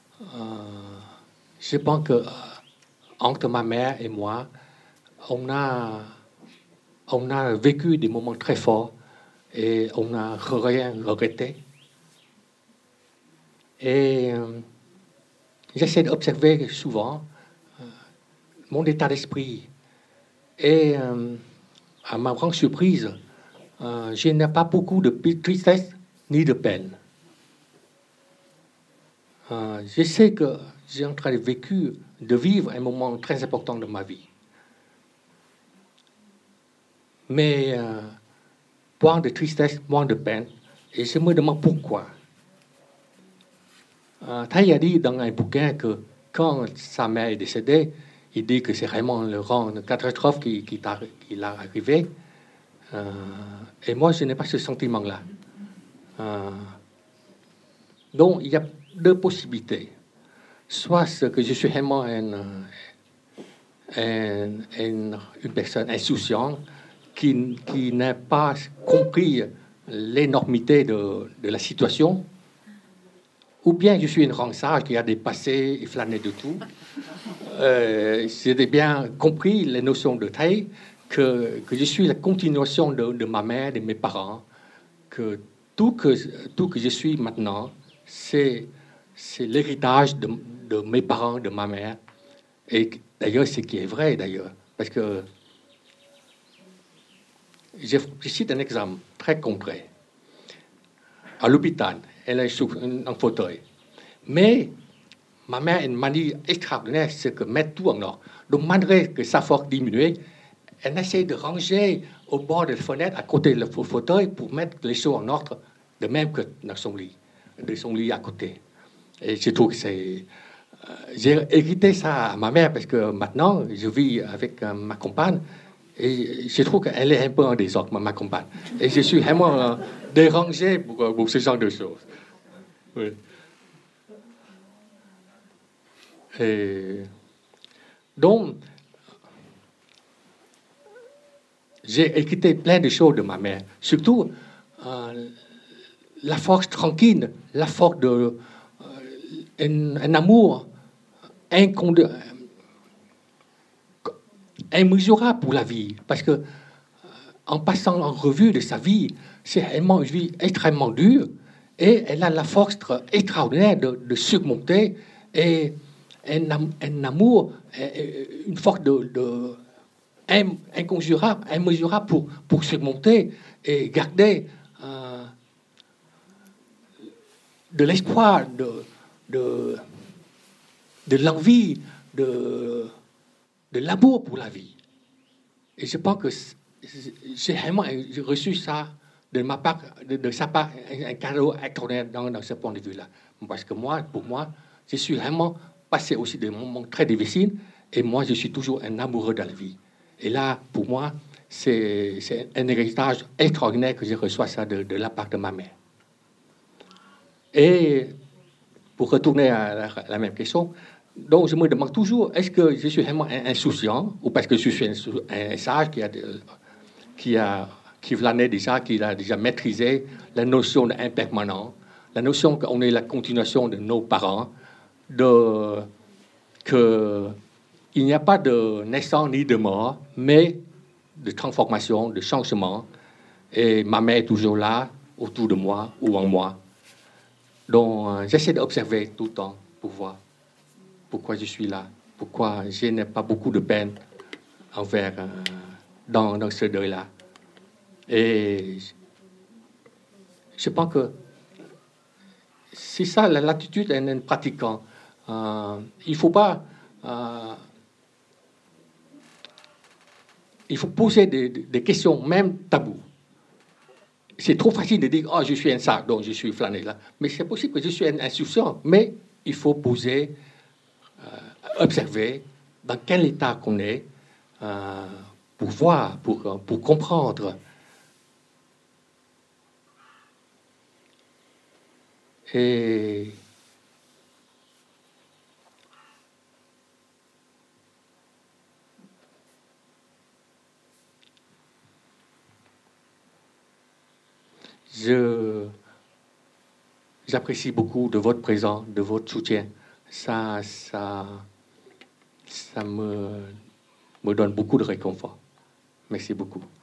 je pense que entre ma mère et moi, on a vécu des moments très forts et on n'a rien regretté. Et j'essaie d'observer souvent mon état d'esprit. Et à ma grande surprise, je n'ai pas beaucoup de tristesse ni de peine. Je sais que j'ai en train de vivre un moment très important de ma vie. Mais moins de tristesse, moins de peine. Et je me demande pourquoi. Thay a dit dans un bouquin que quand sa mère est décédée, il dit que c'est vraiment le rang de catastrophe qui est arrivé. Et moi, je n'ai pas ce sentiment-là. Donc, il y a deux possibilités. Soit que je suis vraiment une personne insouciante qui n'a pas compris l'énormité de la situation, ou bien je suis une rançage qui a dépassé et flâné de tout. J'ai bien compris les notions de Thay, que je suis la continuation de ma mère, de mes parents, que tout que je suis maintenant, c'est l'héritage de mes parents, de ma mère. Et d'ailleurs, ce qui est vrai, d'ailleurs, parce que je cite un exemple très concret. À l'hôpital, elle est sur un fauteuil. Mais ma mère a une manie extraordinaire, c'est que mettre tout en ordre. Donc, malgré que sa force diminue, elle essaie de ranger au bord de la fenêtre, à côté du fauteuil, pour mettre les choses en ordre, de même que dans son lit, de son lit à côté. Et je trouve que c'est... j'ai hérité ça à ma mère, parce que maintenant, je vis avec ma compagne, et je trouve qu'elle est un peu en désordre, ma compagne. Et je suis vraiment dérangé pour ce genre de choses. Oui. Et donc, j'ai écouté plein de choses de ma mère. Surtout, la force tranquille, la force de... un amour immesurable pour la vie. Parce que, en passant en revue de sa vie, c'est vraiment une vie extrêmement dure, et elle a la force extraordinaire de surmonter, et un amour, une force incommensurable, immesurable pour surmonter et garder de l'espoir, de l'envie, de l'amour pour la vie. Et je pense que j'ai vraiment reçu ça de ma part, de sa part, un cadeau extraordinaire dans ce point de vue-là. Parce que pour moi, je suis vraiment passé aussi des moments très difficiles, et moi, je suis toujours un amoureux de la vie. Et là, pour moi, c'est un héritage extraordinaire que je reçois ça de la part de ma mère. Et pour retourner à la même question, donc je me demande toujours, est-ce que je suis vraiment insouciant, ou parce que je suis un sage qui flânait déjà, qui a déjà maîtrisé la notion d'impermanent, la notion qu'on est la continuation de nos parents, qu'il n'y a pas de naissance ni de mort, mais de transformation, de changement. Et ma mère est toujours là, autour de moi ou en moi. Donc, j'essaie d'observer tout le temps pour voir pourquoi je suis là, pourquoi je n'ai pas beaucoup de peine envers dans ce deuil-là. Et je pense que c'est ça l'attitude d'un pratiquant. Il faut pas... il faut poser des questions, même taboues. C'est trop facile de dire « Oh, je suis un sac, donc je suis flâné là ». Mais c'est possible que je suis un insouciant. Mais il faut poser, observer dans quel état qu'on est, pour voir, pour comprendre. Et j'apprécie beaucoup de votre présence, de votre soutien. Ça me donne beaucoup de réconfort. Merci beaucoup.